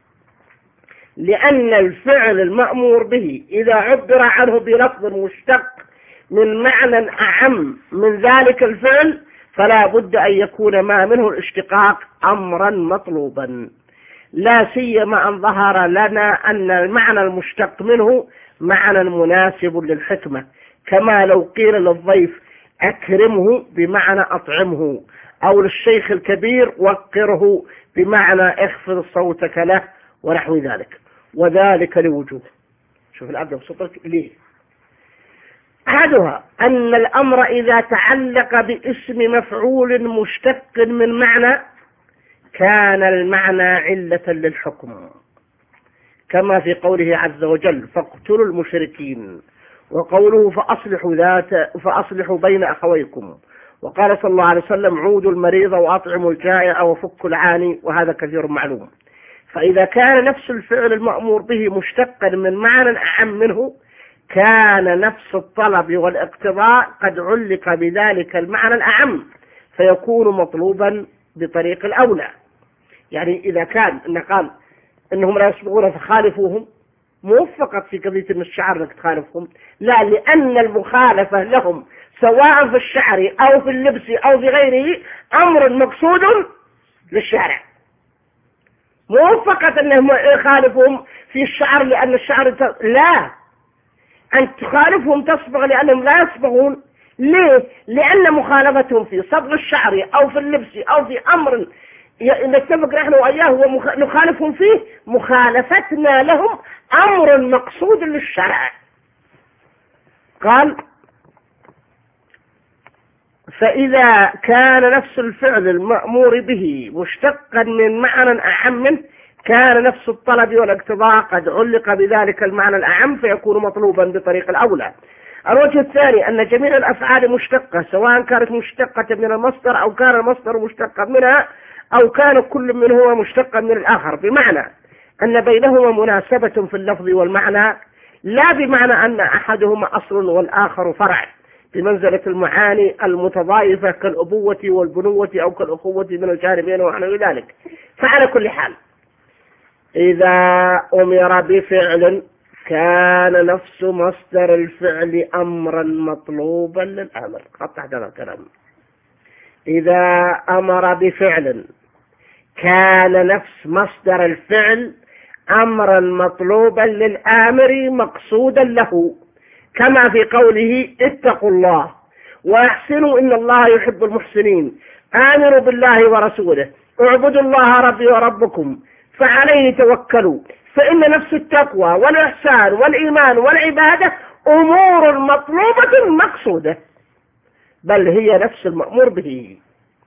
لأن الفعل المأمور به إذا عبر عنه بلفظ مشتق من معنى أعم من ذلك الفعل فلا بد أن يكون ما منه الاشتقاق أمرا مطلوبا، لا سيما أن ظهر لنا أن المعنى المشتق منه معنى مناسب للحكمة، كما لو قيل للضيف أكرمه بمعنى أطعمه، أو للشيخ الكبير وقره بمعنى اخفض صوتك له ونحو ذلك، وذلك لوجوه. شوف الأبدأ بصوتك ليه. أحدها أن الأمر إذا تعلق باسم مفعول مشتق من معنى كان المعنى علة للحكم، كما في قوله عز وجل فاقتلوا المشركين، وقوله فأصلحوا ذات فأصلحوا بين أخويكم، وقال صلى الله عليه وسلم عودوا المريض وأطعموا الجائع وفكوا العاني، وهذا كثير معلوم. فإذا كان نفس الفعل المأمور به مشتقا من معنى أعم منه كان نفس الطلب والاقتضاء قد علق بذلك المعنى الأعم فيكون مطلوبا بطريق الأولى. يعني إذا كان إن قال إنهم لا يصبغون فخالفوهم، مو فقط في قضية إن الشعر لك تخالفهم، لا، لأن المخالفة لهم سواء في الشعر أو في اللبس أو في غيره أمر مقصود للشارع، مو فقط أنهم يخالفهم في الشعر لأن الشعر ت... لا، أن تخالفهم تصبغ لأنهم لا يصبغون. ليه؟ لأن مخالفتهم في صبغ الشعر أو في اللبس أو في أمر نتفق نحن وإياه ونخالفهم فيه، مخالفتنا لهم أمر مقصود للشرع. قال فإذا كان نفس الفعل المأمور به مشتقا من معنى أعم منه كان نفس الطلب والاقتضاء قد علق بذلك المعنى الأعم فيكون مطلوبا بطريق الأولى. الوجه الثاني أن جميع الأفعال مشتقة سواء كانت مشتقة من المصدر أو كان المصدر مشتقا منها أو كان كل منهما مشتقا من الآخر، بمعنى أن بينهما مناسبة في اللفظ والمعنى، لا بمعنى أن أحدهما أصل والآخر فرع بمنزلة المعاني المتضايفة كالأبوة والبنوة أو كالأخوة من الجانبين ونحو ذلك. فعلى كل حال إذا أمر بفعل كان نفس مصدر الفعل أمرا مطلوبا للأمر. قطع هذا الكلام. إذا أمر بفعل كان نفس مصدر الفعل أمرا مطلوبا للآمر مقصودا له، كما في قوله اتقوا الله واحسنوا إن الله يحب المحسنين، آمنوا بالله ورسوله، اعبدوا الله ربي وربكم فعليه توكلوا. فإن نفس التقوى والإحسان والإيمان والعبادة أمور مطلوبة مقصودة، بل هي نفس المأمور به.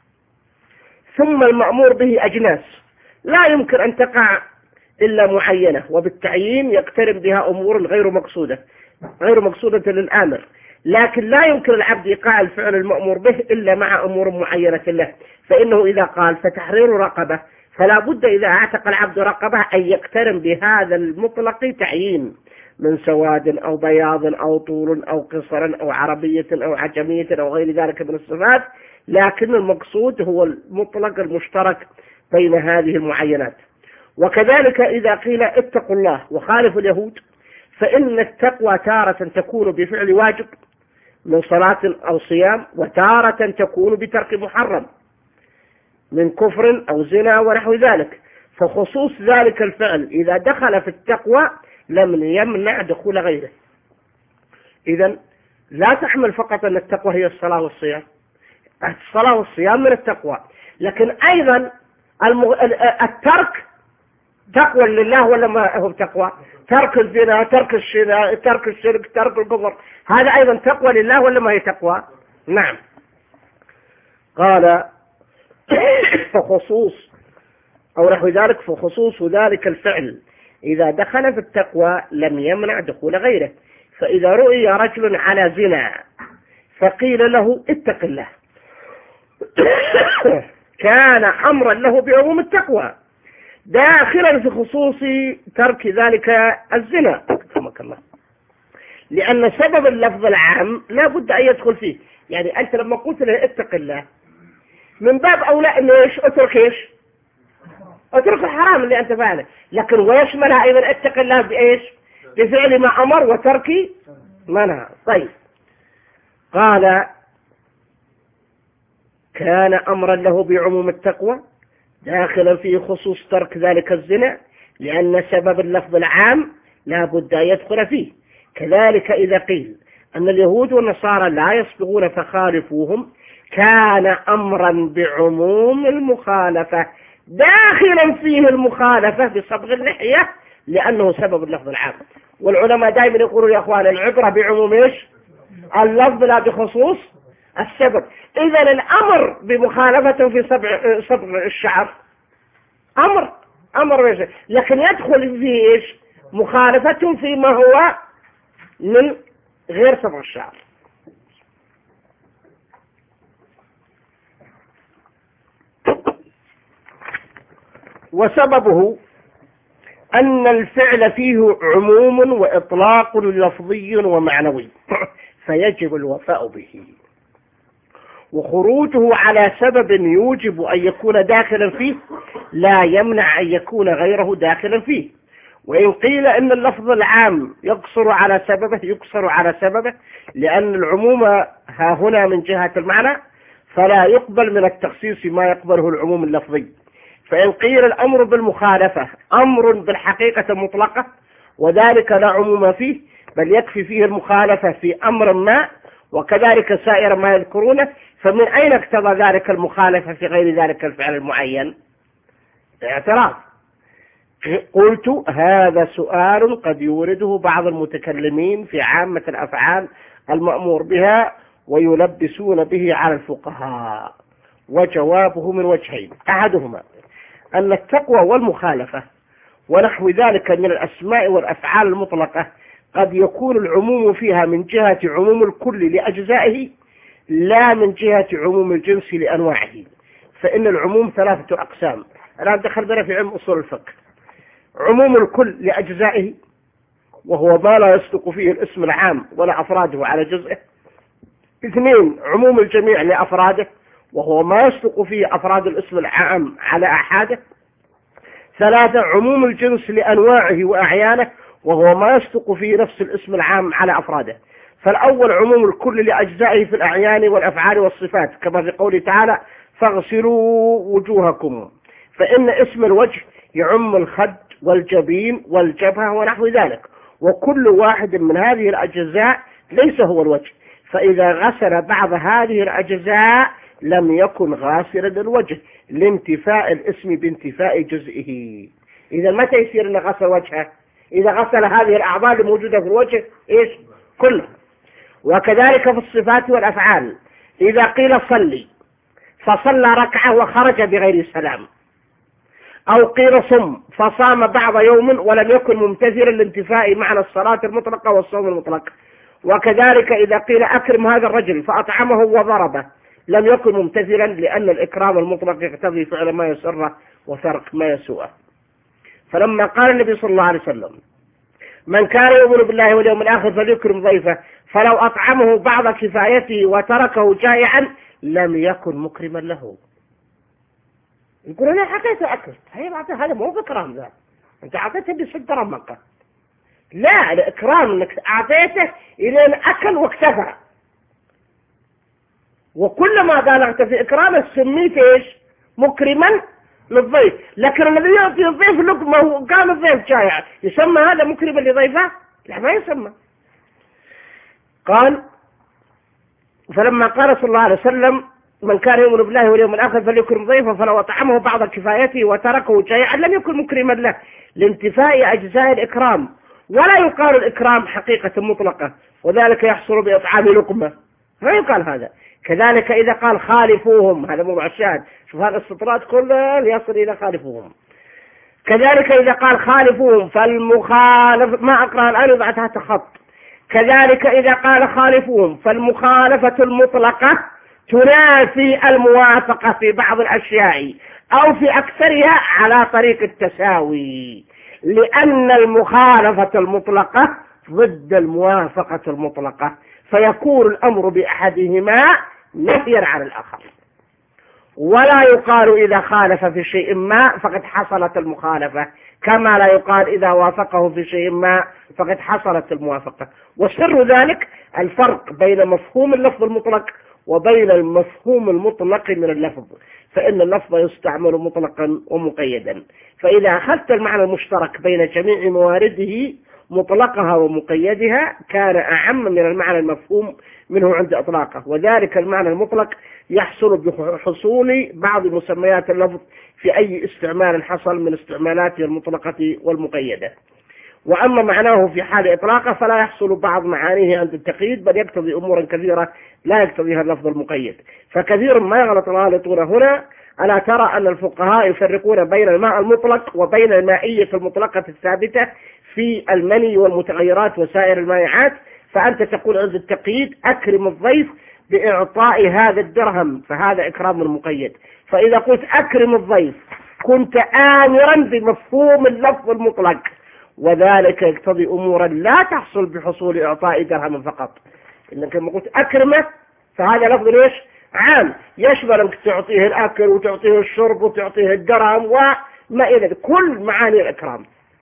ثم المأمور به أجناس لا يمكن أن تقع إلا معينة، وبالتعيين يقترن بها أمور غير مقصودة غير مقصودة للآمر، لكن لا يمكن العبد إيقاع الفعل المأمور به إلا مع أمور معينة له. فإنه إذا قال فتحرير رقبة فلا بد إذا اعتق العبد رقبة أن يقترن بهذا المطلق تعيين من سواد أو بياض أو طول أو قصر أو عربية أو عجمية أو غير ذلك من الصفات، لكن المقصود هو المطلق المشترك بين هذه المعينات. وكذلك إذا قيل اتقوا الله وخالفوا اليهود، فإن التقوى تارة تكون بفعل واجب من صلاة أو صيام، وتارة تكون بترك محرم من كفر أو زنا ونحو ذلك. فخصوص ذلك الفعل إذا دخل في التقوى لم يمنع دخول غيره. إذن لا تحمل فقط أن التقوى هي الصلاة والصيام، الصلاة والصيام من التقوى، لكن أيضا المغ... الترك تقوى لله ولا ما هو تقوى؟ ترك الزنا، ترك الشرك، ترك الشرك، ترك الكفر، هذا أيضا تقوى لله ولا ما هي تقوى؟ نعم. قال فخصوص أو نحو ذلك، فخصوص ذلك الفعل إذا دخل في التقوى لم يمنع دخول غيره. فإذا رؤي رجل على زنا فقيل له اتق الله كان أمرا له بعموم التقوى داخلا في خصوص ترك ذلك الزنا، الله، لأن سبب اللفظ العام لا بد أن يدخل فيه. يعني أنت لما قلت له اتق الله من باب أولى أنه إيش اترك إيش اترك الحرام اللي أنت فعله، لكن ويشملها أيضا اتق الله بإيش؟ بفعل ما أمر وترك ما نهى. طيب، قال كان أمرا له بعموم التقوى داخلا في خصوص ترك ذلك الزنا، لأن سبب اللفظ العام لا بد أن يدخل فيه. كذلك إذا قيل أن اليهود والنصارى لا يصبغون فخالفوهم كان أمرا بعموم المخالفة داخلا فيه المخالفة بصبغ اللحية، لأنه سبب اللفظ العام. والعلماء دائما يقولون يا أخوان العبرة بعموم إيش؟ اللفظ لا بخصوص السبب. إذا الأمر بمخالفة في صبغ صبغ الشعر أمر أمر إيش؟ لكن يدخل فيه إيش؟ مخالفة فيما هو من غير صبغ الشعر. وسببه أن الفعل فيه عموم وإطلاق لفظي ومعنوي فيجب الوفاء به، وخروجه على سبب يوجب أن يكون داخلا فيه لا يمنع أن يكون غيره داخلا فيه. وإن قيل إن اللفظ العام يقصر على سببه يقصر على سببه لأن العموم ها هنا من جهة المعنى، فلا يقبل من التخصيص ما يقبله العموم اللفظي. فإن قيل الأمر بالمخالفة أمر بالحقيقة مطلقة وذلك لا عموم فيه بل يكفي فيه المخالفة في أمر ما، وكذلك سائر ما يذكرونه، فمن أين اقتضى ذلك المخالفة في غير ذلك الفعل المعين؟ اعتراض. قلت هذا سؤال قد يورده بعض المتكلمين في عامة الأفعال المأمور بها ويلبسون به على الفقهاء، وجوابه من وجهين: أحدهما أن التقوى والمخالفة ونحو ذلك من الأسماء والأفعال المطلقة قد يكون العموم فيها من جهة عموم الكل لأجزائه لا من جهة عموم الجنس لأنواعه. فإن العموم ثلاثة أقسام. الآن دخل بنا في علم أصول الفقه: عموم الكل لأجزائه وهو ما لا يصدق فيه الاسم العام ولا أفراده على جزئه. اثنين: عموم الجميع لأفراده وهو ما يصدق فيه أفراد الاسم العام على أحاده. ثلاثة: عموم الجنس لأنواعه وأعيانه وهو ما يصدق فيه نفس الاسم العام على أفراده. فالأول عموم الكل لأجزائه في الأعيان والأفعال والصفات، كما في قوله تعالى: فاغسلوا وجوهكم، فإن اسم الوجه يعم الخد والجبين والجبهة ونحو ذلك، وكل واحد من هذه الأجزاء ليس هو الوجه، فإذا غسل بعض هذه الأجزاء لم يكن غاسلا للوجه لانتفاء الاسم بانتفاء جزئه. إذا متى يصير أن غسل وجهه؟ إذا غسل هذه الأعضاء الموجودة في الوجه إيش؟ كلها. وكذلك في الصفات والأفعال، إذا قيل صلي فصلى ركعة وخرج بغير سلام، أو قيل صم فصام بعض يوم ولم يكن ممتثلا لانتفاء معنى الصلاة المطلقة والصوم المطلق. وكذلك إذا قيل أكرم هذا الرجل فأطعمه وضربه لم يكن ممتثلا لأن الإكرام المطلق يقتضي فعل ما يسره وترك ما يسوءه. فلما قال النبي صلى الله عليه وسلم: من كان يؤمن بالله واليوم الآخر فليكرم ضيفه، فلو أطعمه بعض كفايته وتركه جائعا لم يكن مكرما له. يقول أنا حقيقة أكل، هذا مو بإكرام، ذا أنت أعطيته بست رمقة. لا، الإكرام أنك أعطيته إلى أكل واكتفى، وكلما بالغت في إكرامه سميت إيش؟ مكرما للضيف. لكن الذي يعطي الضيف لقمة وقام الضيف جائع يسمى هذا مكرما لضيفه؟ لا، ما يسمى. قال: فلما قال صلى الله عليه وسلم: من كان يؤمن بالله واليوم الآخر فليكرم ضيفه، فلو أطعمه بعض كفايته وتركه جائعا لم يكن مكرما له لانتفاء أجزاء الإكرام. ولا يقال الإكرام حقيقة مطلقة، وذلك يحصل بإطعام لقمة، ما يقال هذا. كذلك إذا قال خالفوهم، هذا موضوع الشاهد، شوف هذا السطرات كلها يصل إلى خالفوهم. كذلك إذا قال خالفوهم فالمخالف، ما أقرأ الآن يضع تحت خط. كذلك إذا قال خالفوهم فالمخالفة المطلقة تنافي الموافقة في بعض الأشياء أو في أكثرها على طريق التساوي، لأن المخالفة المطلقة ضد الموافقة المطلقة، فيكون الأمر بأحدهما نفيا عن الآخر. ولا يقال إذا خالف في شيء ما فقد حصلت المخالفة، كما لا يقال إذا وافقه في شيء ما فقد حصلت الموافقة. وسر ذلك الفرق بين مفهوم اللفظ المطلق وبين المفهوم المطلق من اللفظ، فإن اللفظ يستعمل مطلقا ومقيدا. فإذا أخذت المعنى المشترك بين جميع موارده مطلقها ومقيدها كان أعم من المعنى المفهوم منه عند إطلاقه، وذلك المعنى المطلق يحصل بحصول بعض مسميات اللفظ في أي استعمال حصل من استعمالاته المطلقة والمقيدة. وأما معناه في حال إطلاقه فلا يحصل بعض معانيه عند التقييد، بل يقتضي أمورا كثيرة لا يقتضيها اللفظ المقيد. فكثير ما يغلط الغالطون هنا. ألا ترى أن الفقهاء يفرقون بين الماء المطلق وبين المائية المطلقة الثابتة في المني والمتغيرات وسائر المائعات؟ فأنت تقول عند التقييد أكرم الضيف بإعطاء هذا الدرهم، فهذا إكرام مقيد. فإذا قلت أكرم الضيف كنت آمرا بمفهوم اللفظ المطلق، وذلك يقتضي أمورا لا تحصل بحصول إعطاء درهم فقط. إنك لما قلت أكرمه فهذا لفظ ليش؟ عام، يشمل أنك تعطيه الأكل وتعطيه الشرب وتعطيه الدرهم وما إلى كل معاني الإكرام.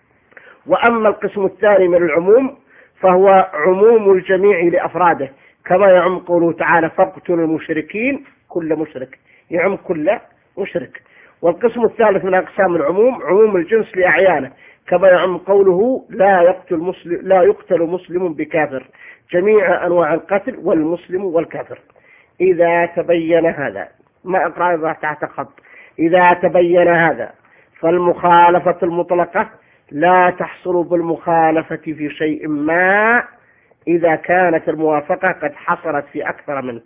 وأما القسم الثاني من العموم فهو عموم الجميع لأفراده، كما يعم قوله تعالى: فاقتلوا المشركين، كل مشرك يعم كل مشرك. والقسم الثالث من أقسام العموم عموم الجنس لأعيانه، كما يعم قوله: لا يقتل مسلم لا يقتل مسلم بكافر، جميع أنواع القتل والمسلم والكافر. إذا تبين هذا، ما أقرأ تحت خط، إذا تبين هذا فالمخالفة المطلقة لا تحصل بالمخالفة في شيء ما إذا كانت الموافقة قد حصلت في أكثر منه،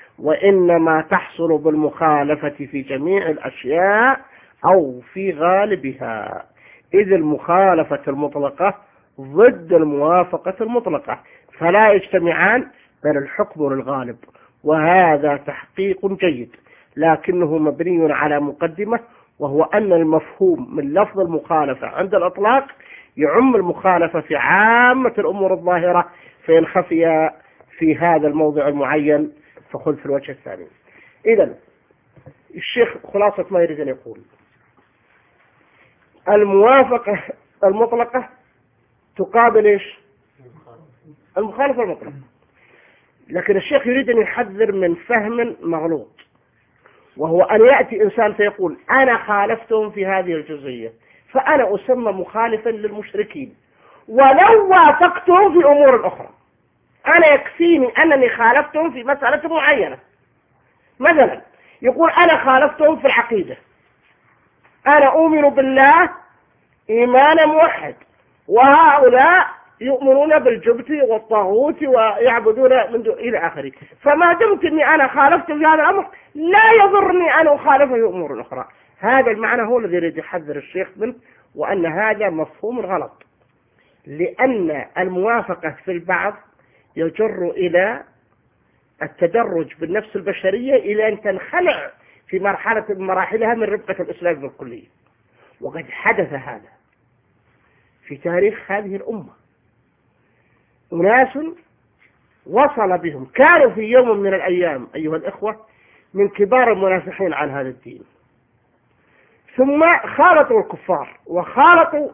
وإنما تحصل بالمخالفة في جميع الأشياء أو في غالبها، إذ المخالفة المطلقة ضد الموافقة المطلقة، فلا يجتمعان بل الحكم للغالب. وهذا تحقيق جيد، لكنه مبني على مقدمة، وهو أن المفهوم من لفظ المخالفة عند الإطلاق يعم المخالفة في عامة الأمور الظاهرة، فإن خفي في هذا الموضع المعين فخذ في الوجه الثاني. إذن الشيخ خلاصة ما يريد أن يقول: الموافقة المطلقة تقابل إيش؟ المخالفة المطلقة. لكن الشيخ يريد أن يحذر من فهم مغلوط، وهو أن يأتي إنسان فيقول: أنا خالفتهم في هذه الجزئية فأنا أسمى مخالفا للمشركين ولو وافقتهم في أمور أخرى. أنا يكفيني أنني خالفتهم في مسألة معينة. مثلا يقول: أنا خالفتهم في العقيدة، أنا أؤمن بالله إيمانا موحد، وهؤلاء يؤمنون بالجبت والطاغوت ويعبدون من دون إلى آخره، فما دمت أني أنا خالفت في هذا الأمر لا يضرني أن أخالف في أمور أخرى. هذا المعنى هو الذي يريد يحذر الشيخ منه، وأن هذا مفهوم غلط، لأن الموافقة في البعض يجر إلى التدرج بالنفس البشرية إلى أن تنخلع في مرحلة من مراحلها من ربقة الإسلام بالكلية. وقد حدث هذا في تاريخ هذه الأمة. أناس وصل بهم كانوا في يوم من الأيام أيها الإخوة من كبار المنافحين عن هذا الدين، ثم خالطوا الكفار وخالطوا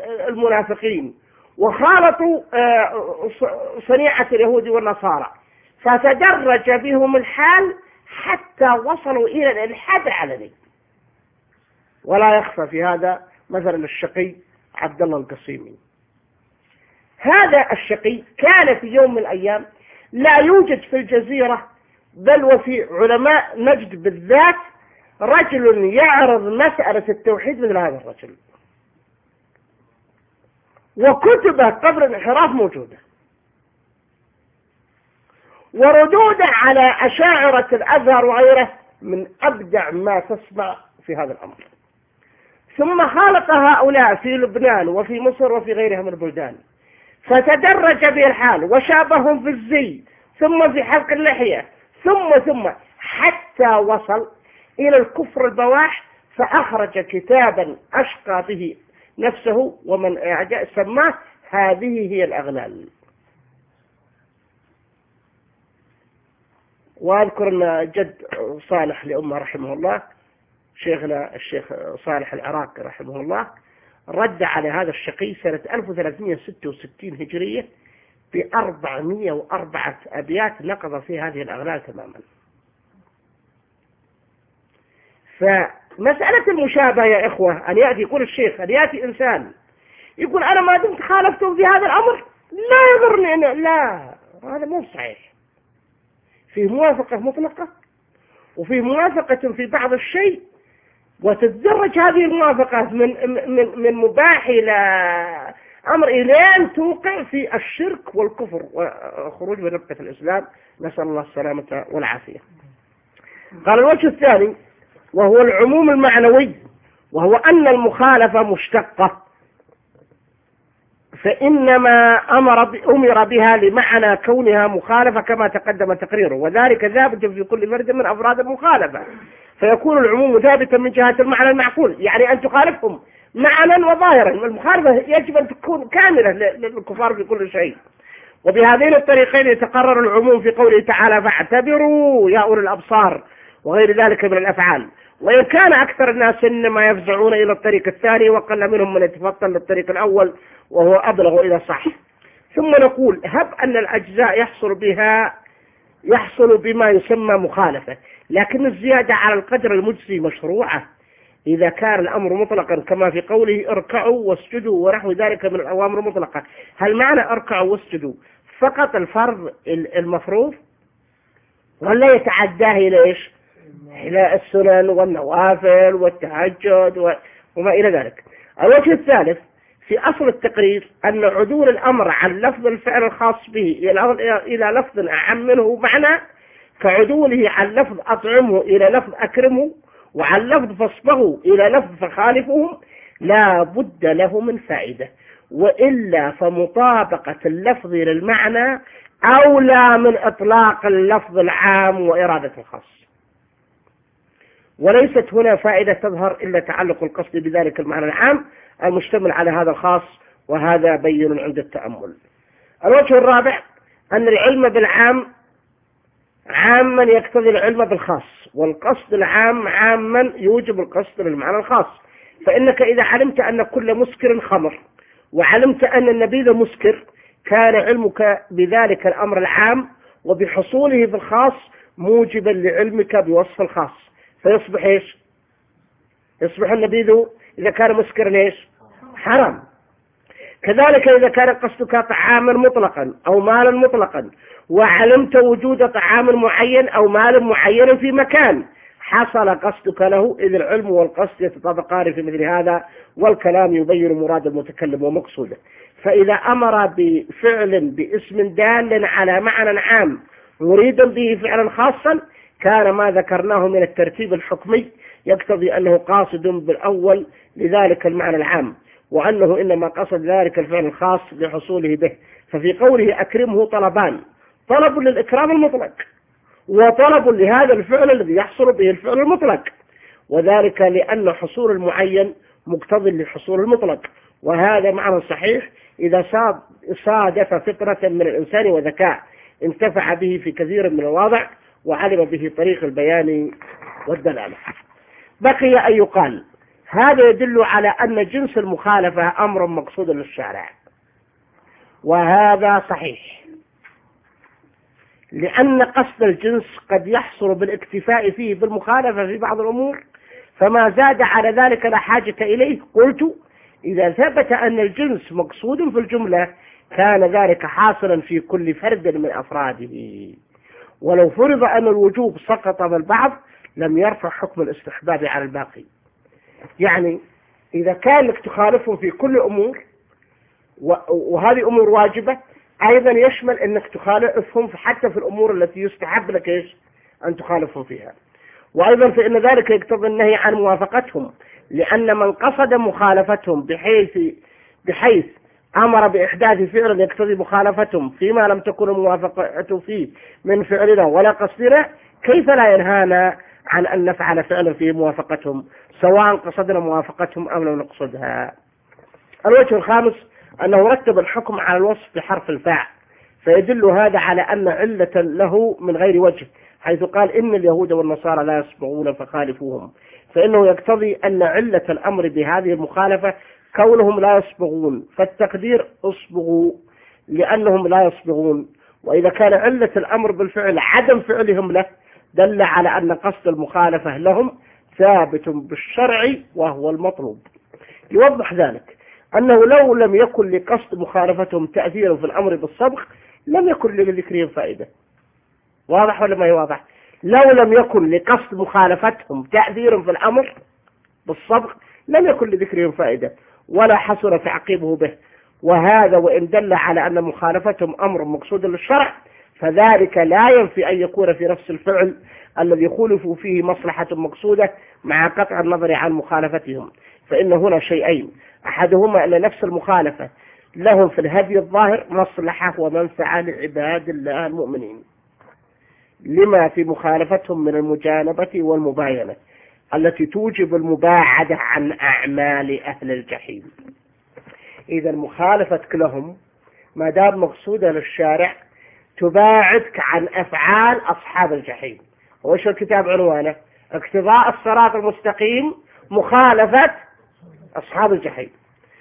المنافقين وخالطوا صنيعة اليهود والنصارى، فتدرج بهم الحال حتى وصلوا إلى الإلحاد العلني. ولا يخفى في هذا مثلا الشقي عبد الله القصيمي. هذا الشقي كان في يوم من الأيام لا يوجد في الجزيرة بل وفي علماء نجد بالذات رجل يعرض مسألة التوحيد مثل هذا الرجل، وكتبه قبل الانحراف موجودة، وردوده على أشاعرة الأزهر وغيره من أبدع ما تسمع في هذا الأمر. ثم خالط هؤلاء في لبنان وفي مصر وفي غيرها من البلدان، فتدرج به الحال وشابهم في الزي ثم في حلق اللحية ثم ثم حتى وصل إلى الكفر البواح، فأخرج كتابا أشقى به نفسه ومن أعجأ سماه هذه هي الأغلال. وأذكر أن جد صالح لأمه رحمه الله شيخنا الشيخ صالح العراقي رحمه الله رد على هذا الشقي سنة ألف وثلاثمئة وستة وستين هجرية بأربعمئة وأربعة أبيات نقض في هذه الأغلال تماما. فمسألة المشابهة يا إخوة أن يأتي يقول الشيخ أن يأتي إنسان يقول أنا ما دمت خالفتم في هذا الأمر لا يضرني أنا، لا، هذا مو صحيح. فيه موافقة مطلقة وفيه موافقة في بعض الشيء، وتتدرج هذه الموافقة من من من مباح إلى أمر إلين توقع في الشرك والكفر وخروج من ربقة الإسلام، نسأل الله السلامة والعافية. قال الوجه الثاني وهو العموم المعنوي، وهو أن المخالفة مشتقة، فإنما أمر أمر بها لمعنى كونها مخالفة كما تقدم تقريره، وذلك ثابت في كل فرد من أفراد المخالفة، فيكون العموم ثابتا من جهة المعنى المعقول، يعني أن تخالفهم معنى وظاهرا. المخالفة يجب أن تكون كاملة للكفار في كل شيء. وبهذين الطريقين يتقرر العموم في قوله تعالى فاعتبروا يا أولي الأبصار وغير ذلك من الأفعال. وإن كان أكثر الناس إنما يفزعون إلى الطريق الثاني وقل منهم من يتفضل للطريق الأول وهو أبلغ إلى صح. ثم نقول هب أن الأجزاء يحصل بها يحصل بما يسمى مخالفة، لكن الزيادة على القدر المجزي مشروعة إذا كان الأمر مطلقا كما في قوله اركعوا واسجدوا ونحو ذلك من الأوامر المطلقة. هل معنى اركعوا واسجدوا فقط الفرض المفروض ولا يتعداه إلى إيش؟ إلى السنن والنوافل والتهجد وما إلى ذلك. الوجه الثالث في أصل التقرير أن عدول الأمر عن لفظ الفعل الخاص به إلى لفظ أعم منه معنى، كعدوله عن لفظ أطعمه إلى لفظ أكرمه، وعن لفظ فاصبغوا إلى لفظ فخالفهم، لا بد له من فائدة، وإلا فمطابقة اللفظ للمعنى أولى من إطلاق اللفظ العام وإرادة الخاص. وليست هنا فائدة تظهر إلا تعلق القصد بذلك المعنى العام المشتمل على هذا الخاص، وهذا بين عند التأمل. الوجه الرابع أن العلم بالعام عاما يقتضي العلم بالخاص، والقصد العام عاما يوجب القصد للمعنى الخاص. فإنك إذا علمت أن كل مسكر خمر وعلمت أن النبيذ مسكر كان علمك بذلك الأمر العام وبحصوله في الخاص موجبا لعلمك بوصف الخاص، فيصبح إيش؟ يصبح النبيذ إذا كان مسكرا إيش؟ حرام. كذلك إذا كان قصدك طعاما مطلقا أو مالا مطلقا وعلمت وجود طعام معين أو مال معين في مكان حصل قصدك له، إذ العلم والقصد يتطابقان في مثل هذا، والكلام يبين مراد المتكلم ومقصوده. فإذا أمر بفعل باسم دال على معنى عام مريدا به فعلا خاصا كان ما ذكرناه من الترتيب الحكمي يقتضي أنه قاصد بالأول لذلك المعنى العام، وأنه إنما قصد ذلك الفعل الخاص لحصوله به. ففي قوله أكرمه طلبان، طلب للإكرام المطلق وطلب لهذا الفعل الذي يحصل به الفعل المطلق، وذلك لأن حصول المعين مقتضي لحصول المطلق، وهذا معنى صحيح إذا صادف فطرة من الإنسان وذكاء انتفع به في كثير من الواضع وعلم به طريق البيان والدلالة. بقي أن يقال هذا يدل على أن جنس المخالفة أمر مقصود للشارع، وهذا صحيح، لأن قصد الجنس قد يحصل بالاكتفاء فيه بالمخالفة في بعض الأمور، فما زاد على ذلك لا حاجة إليه. قلت إذا ثبت أن الجنس مقصود في الجملة كان ذلك حاصلا في كل فرد من أفراده، ولو فرض أن الوجوب سقط بالبعض لم يرفع حكم الاستحباب على الباقي. يعني إذا كان لك تخالفهم في كل أمور وهذه أمور واجبة، أيضا يشمل أنك تخالفهم حتى في الأمور التي يستحب لك إيش أن تخالفهم فيها. وأيضا فإن ذلك يقتضي النهي عن موافقتهم، لأن من قصد مخالفتهم بحيث بحيث أمر بإحداث فعل يقتضي مخالفتهم فيما لم تكن الموافقة فيه من فعلنا ولا قصدنا، كيف لا ينهانا عن أن نفعل فعلا فيه موافقتهم سواء قصدنا موافقتهم أو لم نقصدها. الوجه الخامس أنه رتب الحكم على الوصف بحرف الفاء، فيدل هذا على أن علة له من غير وجه، حيث قال إن اليهود والنصارى لا يصبغون فخالفوهم، فإنه يقتضي أن علة الأمر بهذه المخالفة كونهم لا يصبغون، فالتقدير اصبغوا لأنهم لا يصبغون. وإذا كان علة الأمر بالفعل عدم فعلهم له دل على أن قصد المخالفة لهم ثابت بالشرع وهو المطلوب. يوضح ذلك أنه لو لم يكن لقصد مخالفتهم تأثير في الأمر بالصبغ لم يكن لذكرهم فائدة. واضح ولا ما هي واضح؟ لو لم يكن لقصد مخالفتهم تأثير في الأمر بالصبغ لم يكن لذكرهم فائدة ولا حصل تعقيبه به. وهذا وإن دل على أن مخالفتهم أمر مقصود للشرع فذلك لا ينفي أن يكون في نفس الفعل الذي خولفوا فيه مصلحة مقصودة مع قطع النظر عن مخالفتهم. فإن هنا شيئين، أحدهما أن نفس المخالفة لهم في الهدي الظاهر مصلحة ومنفعة لعباد الله المؤمنين لما في مخالفتهم من المجانبة والمباينة التي توجب المباعدة عن أعمال أهل الجحيم. إذا مخالفتك لهم ما دام مقصودة للشارع تباعدك عن أفعال أصحاب الجحيم. وش الكتاب عنوانه؟ اقتضاء الصراط المستقيم مخالفة أصحاب الجحيم.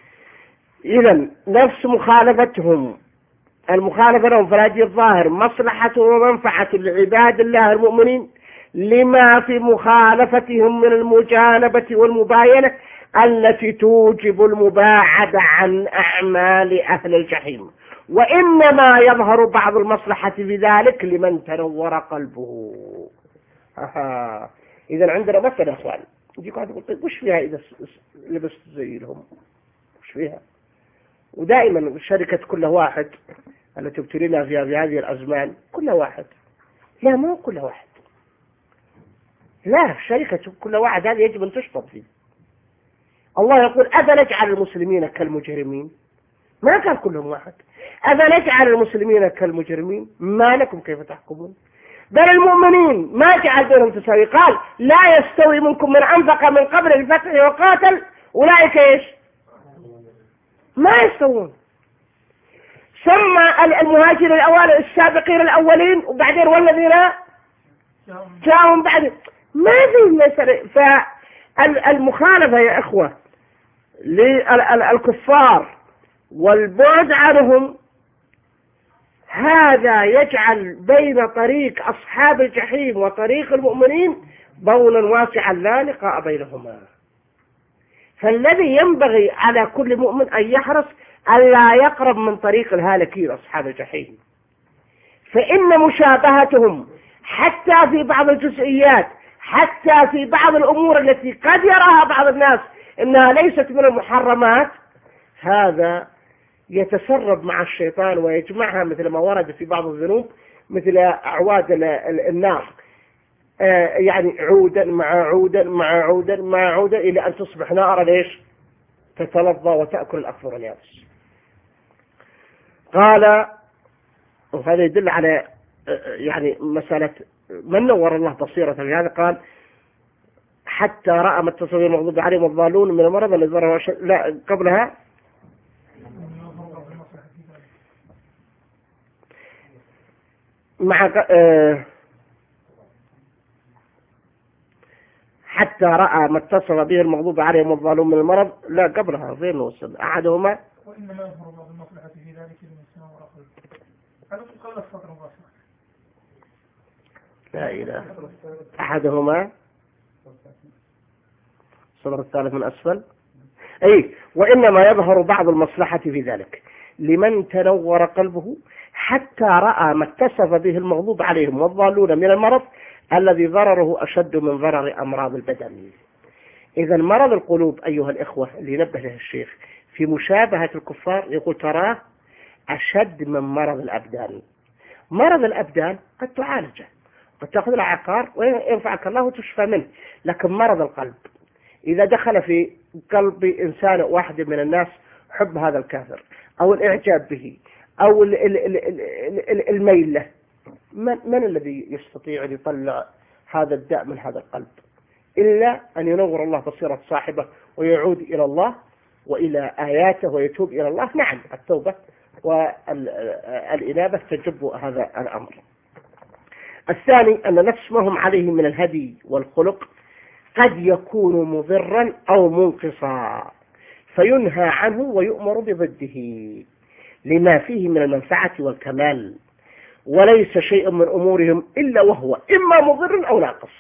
إذا نفس مخالفتهم المخالفة لهم في الهدي الظاهر مصلحة ومنفعة لعباد الله المؤمنين لما في مخالفتهم من المجانبة والمباينة التي توجب المباعدة عن أعمال أهل الجحيم، وإنما يظهر بعض المصلحة في ذلك لمن تنور قلبه. أها. إذا عندنا مثلا أخوان يجيك واحد يقول طيب وش فيها إذا لبست زي لهم؟ وش فيها؟ ودائما الشركة كل واحد التي ابتلينا فيها في هذه الأزمان كل واحد، لا مو كل واحد، لا شركة كل واحد هذا يجب أن تشطب فيه. الله يقول أفنجعل المسلمين كالمجرمين، ما كان كلهم واحد. أفنجعل المسلمين كالمجرمين ما لكم كيف تحكمون. بل المؤمنين ما جعل بينهم تساوي، قال لا يستوي منكم من أنفق من قبل الفتح وقاتل أولئك إيش ما يستوون. سمى المهاجرين الأوائل السابقين الأولين وبعدين والذين جاءهم بعد ما في مسألة. فالمخالفة يا إخوة للكفار والبعد عنهم هذا يجعل بين طريق أصحاب الجحيم وطريق المؤمنين بولا واسعا لا لقاء بينهما. فالذي ينبغي على كل مؤمن أن يحرص ألا يقرب من طريق الهالكين أصحاب الجحيم، فإن مشابهتهم حتى في بعض الجزئيات حتى في بعض الأمور التي قد يراها بعض الناس إنها ليست من المحرمات هذا يتسرب مع الشيطان ويجمعها مثل ما ورد في بعض الذنوب مثل أعواد النار، يعني عودا مع عودا مع عودا مع عودا إلى أن تصبح نارا ليش تتلظى وتأكل الأكثر اليابس. قال وهذا يدل على يعني مسألة من نور الله بصيرة في هذا. قال حتى رأى ما التصوير المغضوب عليهم الضالون من المرض الذي ضرر لا قبلها مع آه حتى رأى ما اتصل به المغضوب عليهم الضالون من المرض لا قبلها غير نوصل أحدهما وإنما يظهر بعض المصلحة في ذلك لمن سمع ورقل. هذا قبل السطر مباشرة لا إله. أحدهما الصدر الثالث من أسفل. أي وإنما يظهر بعض المصلحة في ذلك لمن تنور قلبه حتى رأى ما اتصف به المغضوب عليهم والضالون من المرض الذي ضرره أشد من ضرر أمراض البدن. إذا مرض القلوب أيها الإخوة اللي نبه له الشيخ في مشابهة الكفار يقول تراه أشد من مرض الأبدان. مرض الأبدان قد تعالجه، قد تأخذ له عقار وينفعك الله وتشفى منه، لكن مرض القلب إذا دخل في قلب إنسان واحد من الناس حب هذا الكافر أو الإعجاب به أو الميل له، من, من الذي يستطيع أن يطلع هذا الداء من هذا القلب إلا أن ينور الله بصيرة صاحبه ويعود إلى الله وإلى آياته ويتوب إلى الله. نعم التوبة والإنابة تجب هذا الأمر. الثاني أن نفس ما هم عليه من الهدي والخلق قد يكون مضرا أو منقصا فينهى عنه ويؤمر بضده لما فيه من المنفعة والكمال، وليس شيء من أمورهم إلا وهو إما مضر أو ناقص.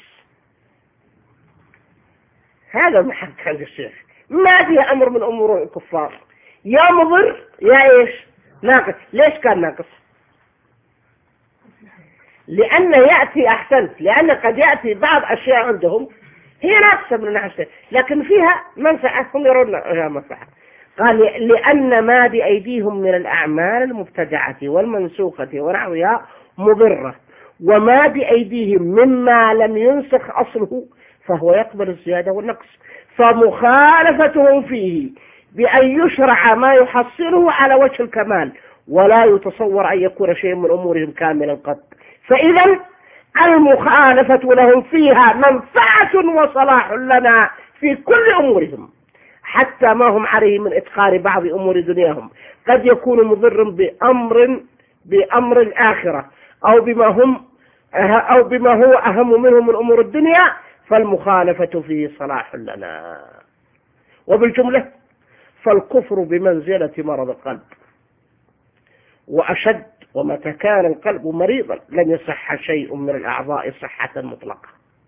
هذا المحك عند الشيخ، ما فيها أمر من أمور الكفار، يا مضر يا إيش ناقص. ليش كان ناقص؟ لأن يأتي أحسن، لأن قد يأتي بعض أشياء عندهم هي ناقصة من الناحية لكن فيها منفعة هم يرون فيها منفعة. قال لأن ما بأيديهم من الأعمال المبتدعة والمنسوخة ونحوها مضرة، وما بأيديهم مما لم ينسخ أصله فهو يقبل الزيادة والنقص، فمخالفتهم فيه بأن يشرع ما يحصله على وجه الكمال ولا يتصور أن يكون شيء من أمورهم كاملا قط. فإذا المخالفة لهم فيها منفعة وصلاح لنا في كل أمورهم، حتى ما هم عليه من إتقان بعض أمور دنياهم قد يكون مضر بأمر بأمر الآخرة أو بما هم أو بما هو أهم منه من أمور الدنيا، فالمخالفة فيه صلاح لنا. وبالجملة فالكفر بمنزلة مرض القلب وأشد، ومتى كان القلب مريضا لن يصح شيء من الأعضاء صحة مطلقة،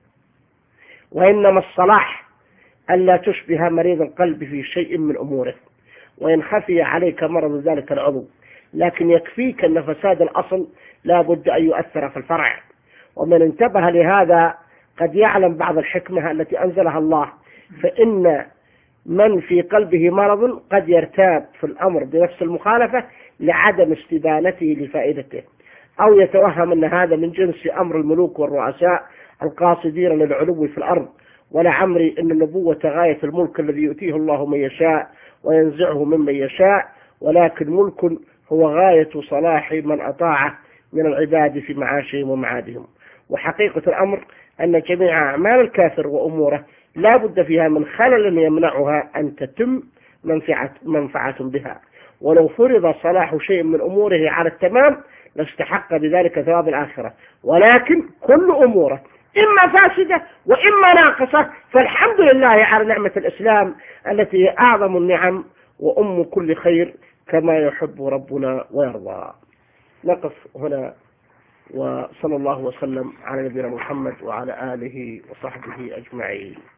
وإنما الصلاح ألا تشبه مريض القلب في شيء من أموره، وإن خفي عليك مرض ذلك العضو لكن يكفيك أن فساد الأصل لا بد أن يؤثر في الفرع. ومن انتبه لهذا قد يعلم بعض الحكمة التي أنزلها الله، فإن من في قلبه مرض قد يرتاب في الأمر بنفس المخالفة لعدم استدانته لفائدته، أو يتوهم أن هذا من جنس أمر الملوك والرؤساء القاصدين للعلو في الأرض. ولعمري أن النبوة غاية الملك الذي يؤتيه الله من يشاء وينزعه ممن يشاء، ولكن ملك هو غاية صلاح من أطاعه من العباد في معاشهم ومعادهم. وحقيقة الأمر أن جميع أعمال الكافر وأموره لا بد فيها من خلل يمنعها أن تتم منفعة, منفعة بها، ولو فرض صلاح شيء من أموره على التمام لاستحق بذلك ثواب الآخرة، ولكن كل أموره إما فاسدة وإما ناقصة، فالحمد لله على نعمة الإسلام التي هي أعظم النعم وأم كل خير كما يحب ربنا ويرضى. نقف هنا، وصلى الله وسلم على نبينا محمد وعلى آله وصحبه أجمعين.